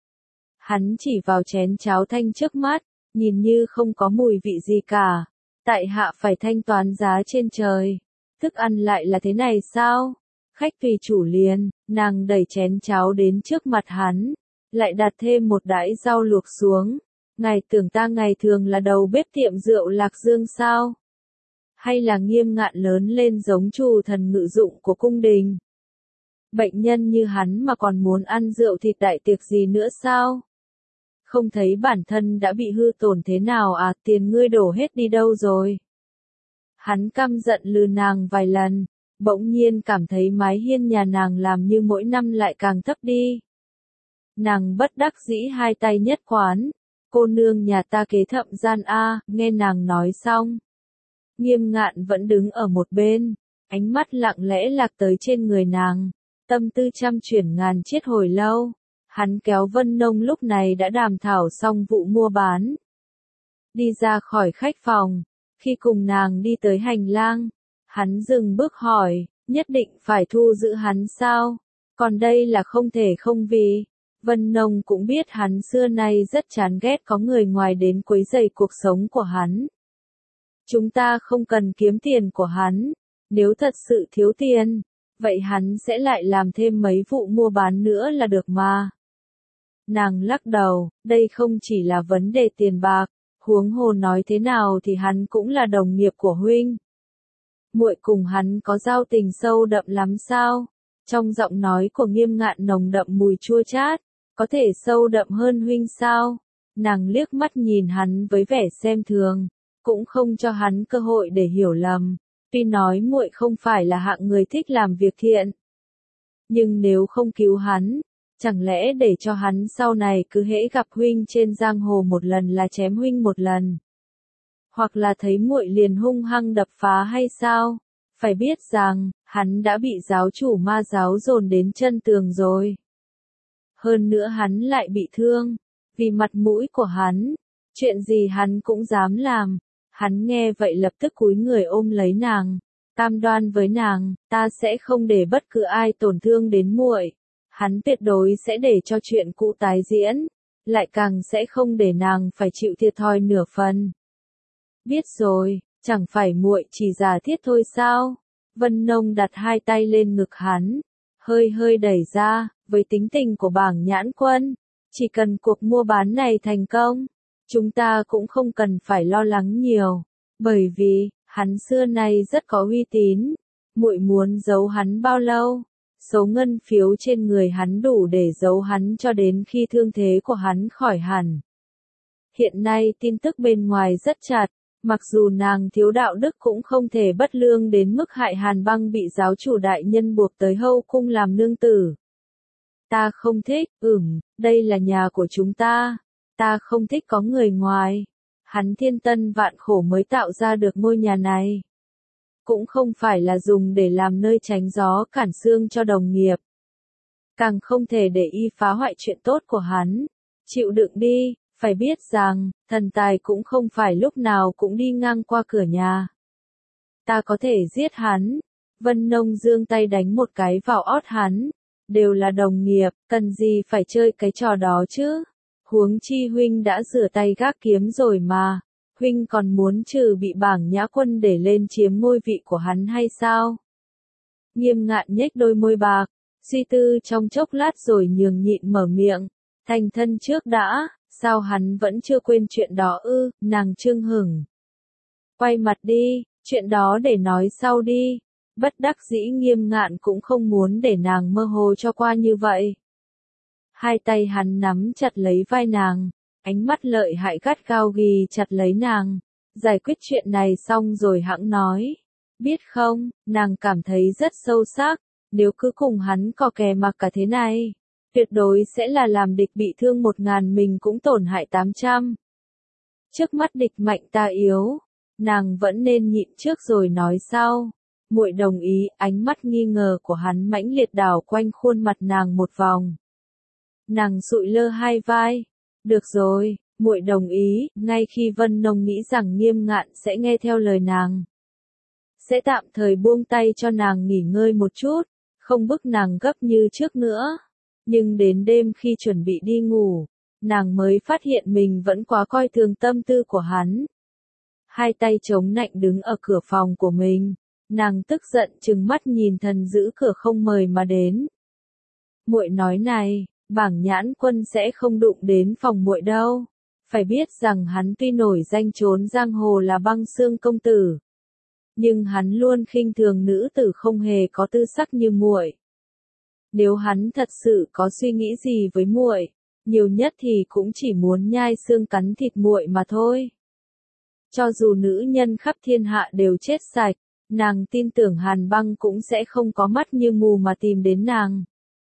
Hắn chỉ vào chén cháo thanh trước mắt, nhìn như không có mùi vị gì cả. Tại hạ phải thanh toán giá trên trời. Thức ăn lại là thế này sao? Khách tùy chủ liền, nàng đẩy chén cháo đến trước mặt hắn, lại đặt thêm một đãi rau luộc xuống. Ngài tưởng ta ngày thường là đầu bếp tiệm rượu Lạc Dương sao? Hay là Nghiêm Ngạn lớn lên giống chủ thần ngự dụng của cung đình? Bệnh nhân như hắn mà còn muốn ăn rượu thịt đại tiệc gì nữa sao? Không thấy bản thân đã bị hư tổn thế nào à, tiền ngươi đổ hết đi đâu rồi? Hắn căm giận lừ nàng vài lần, bỗng nhiên cảm thấy mái hiên nhà nàng làm như mỗi năm lại càng thấp đi. Nàng bất đắc dĩ hai tay nhất quán, cô nương nhà ta kế thậm gian a, nghe nàng nói xong. Nghiêm Ngạn vẫn đứng ở một bên, ánh mắt lặng lẽ lạc tới trên người nàng, tâm tư trăm chuyển ngàn chiết hồi lâu. Hắn kéo Vân Nông lúc này đã đàm thảo xong vụ mua bán. Đi ra khỏi khách phòng, khi cùng nàng đi tới hành lang, hắn dừng bước hỏi, nhất định phải thu giữ hắn sao? Còn đây là không thể không vì. Vân Nông cũng biết hắn xưa nay rất chán ghét có người ngoài đến quấy rầy cuộc sống của hắn. Chúng ta không cần kiếm tiền của hắn, nếu thật sự thiếu tiền, vậy hắn sẽ lại làm thêm mấy vụ mua bán nữa là được mà. Nàng lắc đầu, đây không chỉ là vấn đề tiền bạc, huống hồ nói thế nào thì hắn cũng là đồng nghiệp của huynh. Muội cùng hắn có giao tình sâu đậm lắm sao? Trong giọng nói của Nghiêm Ngạn nồng đậm mùi chua chát, có thể sâu đậm hơn huynh sao? Nàng liếc mắt nhìn hắn với vẻ xem thường, cũng không cho hắn cơ hội để hiểu lầm. Tuy nói muội không phải là hạng người thích làm việc thiện, nhưng nếu không cứu hắn, chẳng lẽ để cho hắn sau này cứ hễ gặp huynh trên giang hồ một lần là chém huynh một lần, hoặc là thấy muội liền hung hăng đập phá hay sao? Phải biết rằng, hắn đã bị giáo chủ Ma giáo dồn đến chân tường rồi. Hơn nữa hắn lại bị thương, vì mặt mũi của hắn, chuyện gì hắn cũng dám làm. Hắn nghe vậy lập tức cúi người ôm lấy nàng, cam đoan với nàng, ta sẽ không để bất cứ ai tổn thương đến muội. Hắn tuyệt đối sẽ để cho chuyện cũ tái diễn, lại càng sẽ không để nàng phải chịu thiệt thòi nửa phần. Biết rồi, chẳng phải muội chỉ giả thiết thôi sao? Vân Nông đặt hai tay lên ngực hắn, hơi hơi đẩy ra, với tính tình của Bảng Nhãn Quân, chỉ cần cuộc mua bán này thành công, chúng ta cũng không cần phải lo lắng nhiều, bởi vì, hắn xưa nay rất có uy tín, Muội muốn giấu hắn bao lâu? Số ngân phiếu trên người hắn đủ để giấu hắn cho đến khi thương thế của hắn khỏi hẳn. Hiện nay tin tức bên ngoài rất chặt, mặc dù nàng thiếu đạo đức cũng không thể bất lương đến mức hại Hàn Băng bị giáo chủ đại nhân buộc tới hậu cung làm nương tử. Ta không thích, đây là nhà của chúng ta. Ta không thích có người ngoài. Hắn thiên tân vạn khổ mới tạo ra được ngôi nhà này. Cũng không phải là dùng để làm nơi tránh gió cản xương cho đồng nghiệp. Càng không thể để y phá hoại chuyện tốt của hắn. Chịu đựng đi, phải biết rằng, thần tài cũng không phải lúc nào cũng đi ngang qua cửa nhà. Ta có thể giết hắn. Vân Nông giương tay đánh một cái vào ót hắn. Đều là đồng nghiệp, cần gì phải chơi cái trò đó chứ? Huống chi huynh đã rửa tay gác kiếm rồi mà. Huynh còn muốn trừ bị Bảng Nhã Quân để lên chiếm ngôi vị của hắn hay sao? Nghiêm Ngạn nhếch đôi môi bạc, suy tư trong chốc lát rồi nhường nhịn mở miệng. Thành thân trước đã, sao hắn vẫn chưa quên chuyện đó ư? Nàng chưng hửng. Quay mặt đi, chuyện đó để nói sau đi. Bất đắc dĩ Nghiêm Ngạn cũng không muốn để nàng mơ hồ cho qua như vậy. Hai tay hắn nắm chặt lấy vai nàng, ánh mắt lợi hại gắt gao ghì chặt lấy nàng. Giải quyết chuyện này xong rồi hẵng nói. Biết không, nàng cảm thấy rất sâu sắc, nếu cứ cùng hắn cò kè mặc cả thế này, tuyệt đối sẽ là làm địch bị thương 1000 mình cũng tổn hại 800. Trước mắt địch mạnh ta yếu, nàng vẫn nên nhịn trước rồi nói sau. Muội đồng ý, ánh mắt nghi ngờ của hắn mãnh liệt đảo quanh khuôn mặt nàng một vòng. Nàng sụi lơ hai vai. Được rồi, muội đồng ý, ngay khi Vân Nông nghĩ rằng Nghiêm Ngạn sẽ nghe theo lời nàng. Sẽ tạm thời buông tay cho nàng nghỉ ngơi một chút, không bức nàng gấp như trước nữa. Nhưng đến đêm khi chuẩn bị đi ngủ, nàng mới phát hiện mình vẫn quá coi thường tâm tư của hắn. Hai tay chống nạnh đứng ở cửa phòng của mình, nàng tức giận trừng mắt nhìn thần giữ cửa không mời mà đến. Muội nói này, Bảng Nhãn Quân sẽ không đụng đến phòng muội đâu. Phải biết rằng hắn tuy nổi danh trốn giang hồ là Băng Xương công tử, nhưng hắn luôn khinh thường nữ tử không hề có tư sắc như muội. Nếu hắn thật sự có suy nghĩ gì với muội, nhiều nhất thì cũng chỉ muốn nhai xương cắn thịt muội mà thôi. Cho dù nữ nhân khắp thiên hạ đều chết sạch, nàng tin tưởng Hàn Băng cũng sẽ không có mắt như mù mà tìm đến nàng.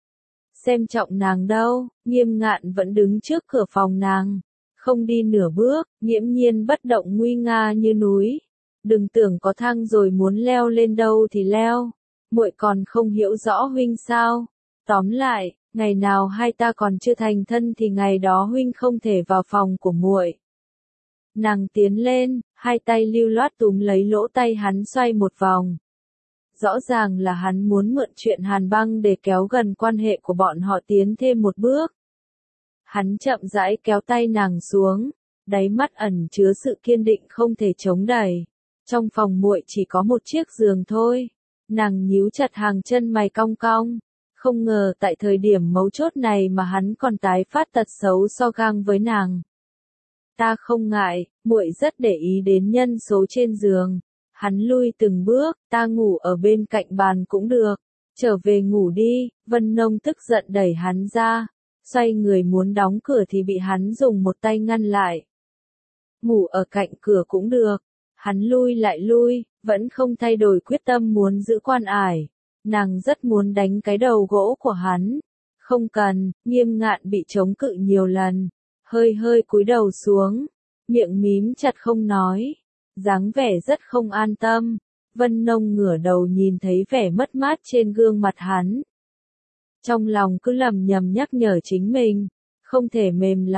Xem trọng nàng đâu, Nghiêm Ngạn vẫn đứng trước cửa phòng nàng, không đi nửa bước, nghiễm nhiên bất động nguy nga như núi. Đừng tưởng có thang rồi muốn leo lên đâu thì leo, muội còn không hiểu rõ huynh sao? Tóm lại, ngày nào hai ta còn chưa thành thân thì ngày đó huynh không thể vào phòng của muội. Nàng tiến lên, hai tay lưu loát túm lấy lỗ tay hắn xoay một vòng. Rõ ràng là hắn muốn mượn chuyện Hàn Băng để kéo gần quan hệ của bọn họ tiến thêm một bước. Hắn chậm rãi kéo tay nàng xuống, đáy mắt ẩn chứa sự kiên định không thể chống đẩy. Trong phòng muội chỉ có một chiếc giường thôi. Nàng nhíu chặt hàng chân mày cong cong. Không ngờ tại thời điểm mấu chốt này mà hắn còn tái phát tật xấu so gang với nàng. Ta không ngại, muội rất để ý đến nhân số trên giường. Hắn lui từng bước, ta ngủ ở bên cạnh bàn cũng được. Trở về ngủ đi, Vân Nông tức giận đẩy hắn ra. Xoay người muốn đóng cửa thì bị hắn dùng một tay ngăn lại. Ngủ ở cạnh cửa cũng được. Hắn lui lại lui, vẫn không thay đổi quyết tâm muốn giữ quan ải. Nàng rất muốn đánh cái đầu gỗ của hắn. Không cần, Nghiêm Ngạn bị chống cự nhiều lần. Hơi cúi đầu xuống, miệng mím chặt không nói. Dáng vẻ rất không an tâm. Vân Nông ngửa đầu nhìn thấy vẻ mất mát trên gương mặt hắn. Trong lòng cứ lầm nhầm nhắc nhở chính mình. Không thể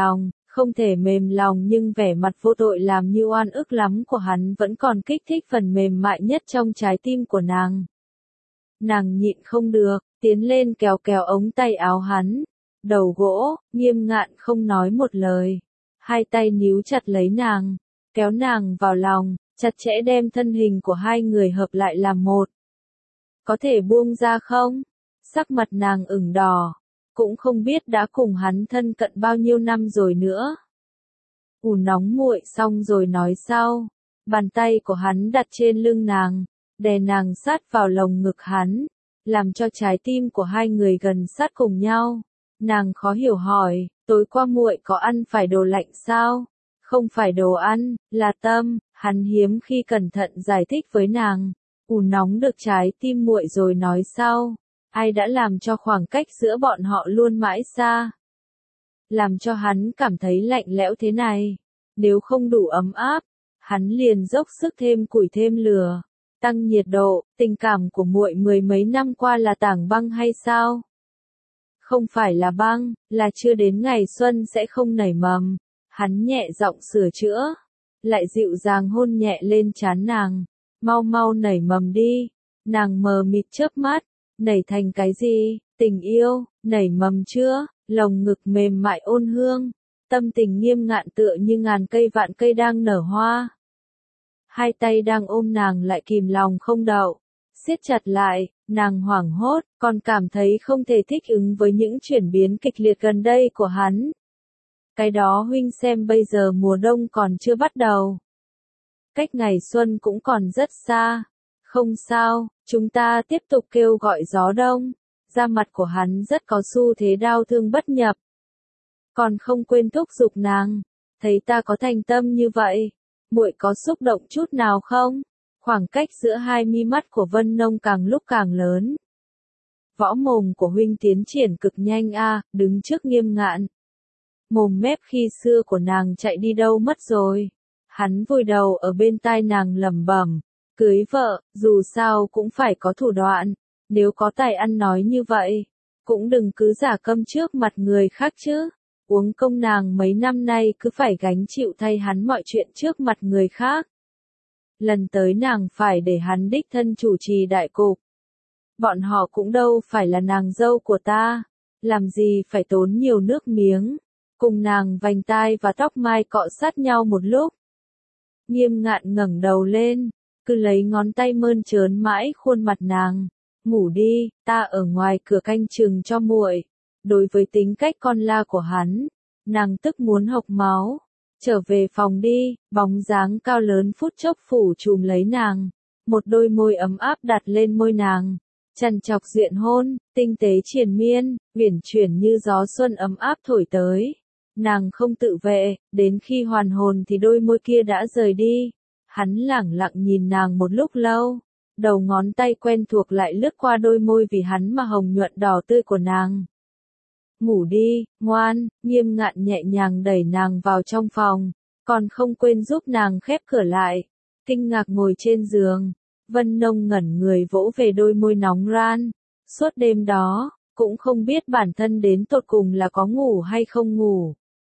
mềm lòng nhưng vẻ mặt vô tội làm như oan ức lắm của hắn vẫn còn kích thích phần mềm mại nhất trong trái tim của nàng. Nàng nhịn không được, tiến lên kéo kéo ống tay áo hắn. Đầu gỗ, Nghiêm Ngạn không nói một lời. Hai tay níu chặt lấy nàng, kéo nàng vào lòng, chặt chẽ đem thân hình của hai người hợp lại làm một. Có thể buông ra không? Sắc mặt nàng ửng đỏ, cũng không biết đã cùng hắn thân cận bao nhiêu năm rồi nữa. Nóng nguội xong rồi nói sau. Bàn tay của hắn đặt trên lưng nàng, đè nàng sát vào lồng ngực hắn, làm cho trái tim của hai người gần sát cùng nhau. Nàng khó hiểu hỏi, tối qua muội có ăn phải đồ lạnh sao? Không phải đồ ăn, là tâm, hắn hiếm khi cẩn thận giải thích với nàng. Nóng được trái tim muội rồi nói sau. Ai đã làm cho khoảng cách giữa bọn họ luôn mãi xa? Làm cho hắn cảm thấy lạnh lẽo thế này. Nếu không đủ ấm áp, hắn liền dốc sức thêm củi thêm lửa, tăng nhiệt độ. Tình cảm của muội mười mấy năm qua là tảng băng hay sao? Không phải là băng, là chưa đến ngày xuân sẽ không nảy mầm. Hắn nhẹ giọng sửa chữa, lại dịu dàng hôn nhẹ lên trán nàng. Mau mau nảy mầm đi. Nàng mờ mịt chớp mắt, nảy thành cái gì? Tình yêu, nảy mầm chưa? Lồng ngực mềm mại ôn hương, tâm tình nghiêm ngạn tựa như ngàn cây vạn cây đang nở hoa. Hai tay đang ôm nàng lại kìm lòng không đậu, siết chặt lại, nàng hoảng hốt, còn cảm thấy không thể thích ứng với những chuyển biến kịch liệt gần đây của hắn. Cái đó huynh xem bây giờ mùa đông còn chưa bắt đầu. Cách ngày xuân cũng còn rất xa. Không sao, chúng ta tiếp tục kêu gọi gió đông. Da mặt của hắn rất có xu thế đau thương bất nhập. Còn không quên thúc giục nàng. Thấy ta có thành tâm như vậy, muội có xúc động chút nào không? Khoảng cách giữa hai mi mắt của Vân Nông càng lúc càng lớn. Võ mồm của huynh tiến triển cực nhanh đứng trước Nghiêm Ngạn. Mồm mép khi xưa của nàng chạy đi đâu mất rồi. Hắn vùi đầu ở bên tai nàng lẩm bẩm, cưới vợ, dù sao cũng phải có thủ đoạn. Nếu có tài ăn nói như vậy, cũng đừng cứ giả câm trước mặt người khác chứ. Uống công nàng mấy năm nay cứ phải gánh chịu thay hắn mọi chuyện trước mặt người khác. Lần tới nàng phải để hắn đích thân chủ trì đại cục. Bọn họ cũng đâu phải là nàng dâu của ta, làm gì phải tốn nhiều nước miếng. Cùng nàng vành tai và tóc mai cọ sát nhau một lúc. Nghiêm Ngạn ngẩng đầu lên, cứ lấy ngón tay mơn trớn mãi khuôn mặt nàng. Ngủ đi, ta ở ngoài cửa canh chừng cho muội. Đối với tính cách con la của hắn, nàng tức muốn hộc máu. Trở về phòng đi, bóng dáng cao lớn phút chốc phủ trùm lấy nàng. Một đôi môi ấm áp đặt lên môi nàng. Chằn chọc duyện hôn, tinh tế triền miên, uyển chuyển như gió xuân ấm áp thổi tới. Nàng không tự vệ, đến khi hoàn hồn thì đôi môi kia đã rời đi. Hắn lẳng lặng nhìn nàng một lúc lâu. Đầu ngón tay quen thuộc lại lướt qua đôi môi vì hắn mà hồng nhuận đỏ tươi của nàng. Ngủ đi, ngoan. Nghiêm Ngạn nhẹ nhàng đẩy nàng vào trong phòng, còn không quên giúp nàng khép cửa lại. Kinh ngạc ngồi trên giường, Vân Nông ngẩn người vỗ về đôi môi nóng ran. Suốt đêm đó, cũng không biết bản thân đến tột cùng là có ngủ hay không ngủ.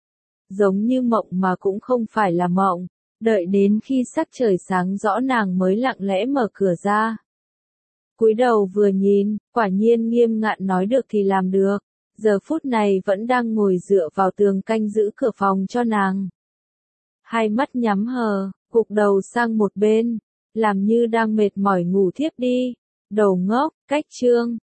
Giống như mộng mà cũng không phải là mộng. Đợi đến khi sắc trời sáng rõ nàng mới lặng lẽ mở cửa ra. Cúi đầu vừa nhìn, quả nhiên Nghiêm Ngạn nói được thì làm được. Giờ phút này vẫn đang ngồi dựa vào tường canh giữ cửa phòng cho nàng. Hai mắt nhắm hờ, gục đầu sang một bên, làm như đang mệt mỏi ngủ thiếp đi. Đầu ngốc, cách chương.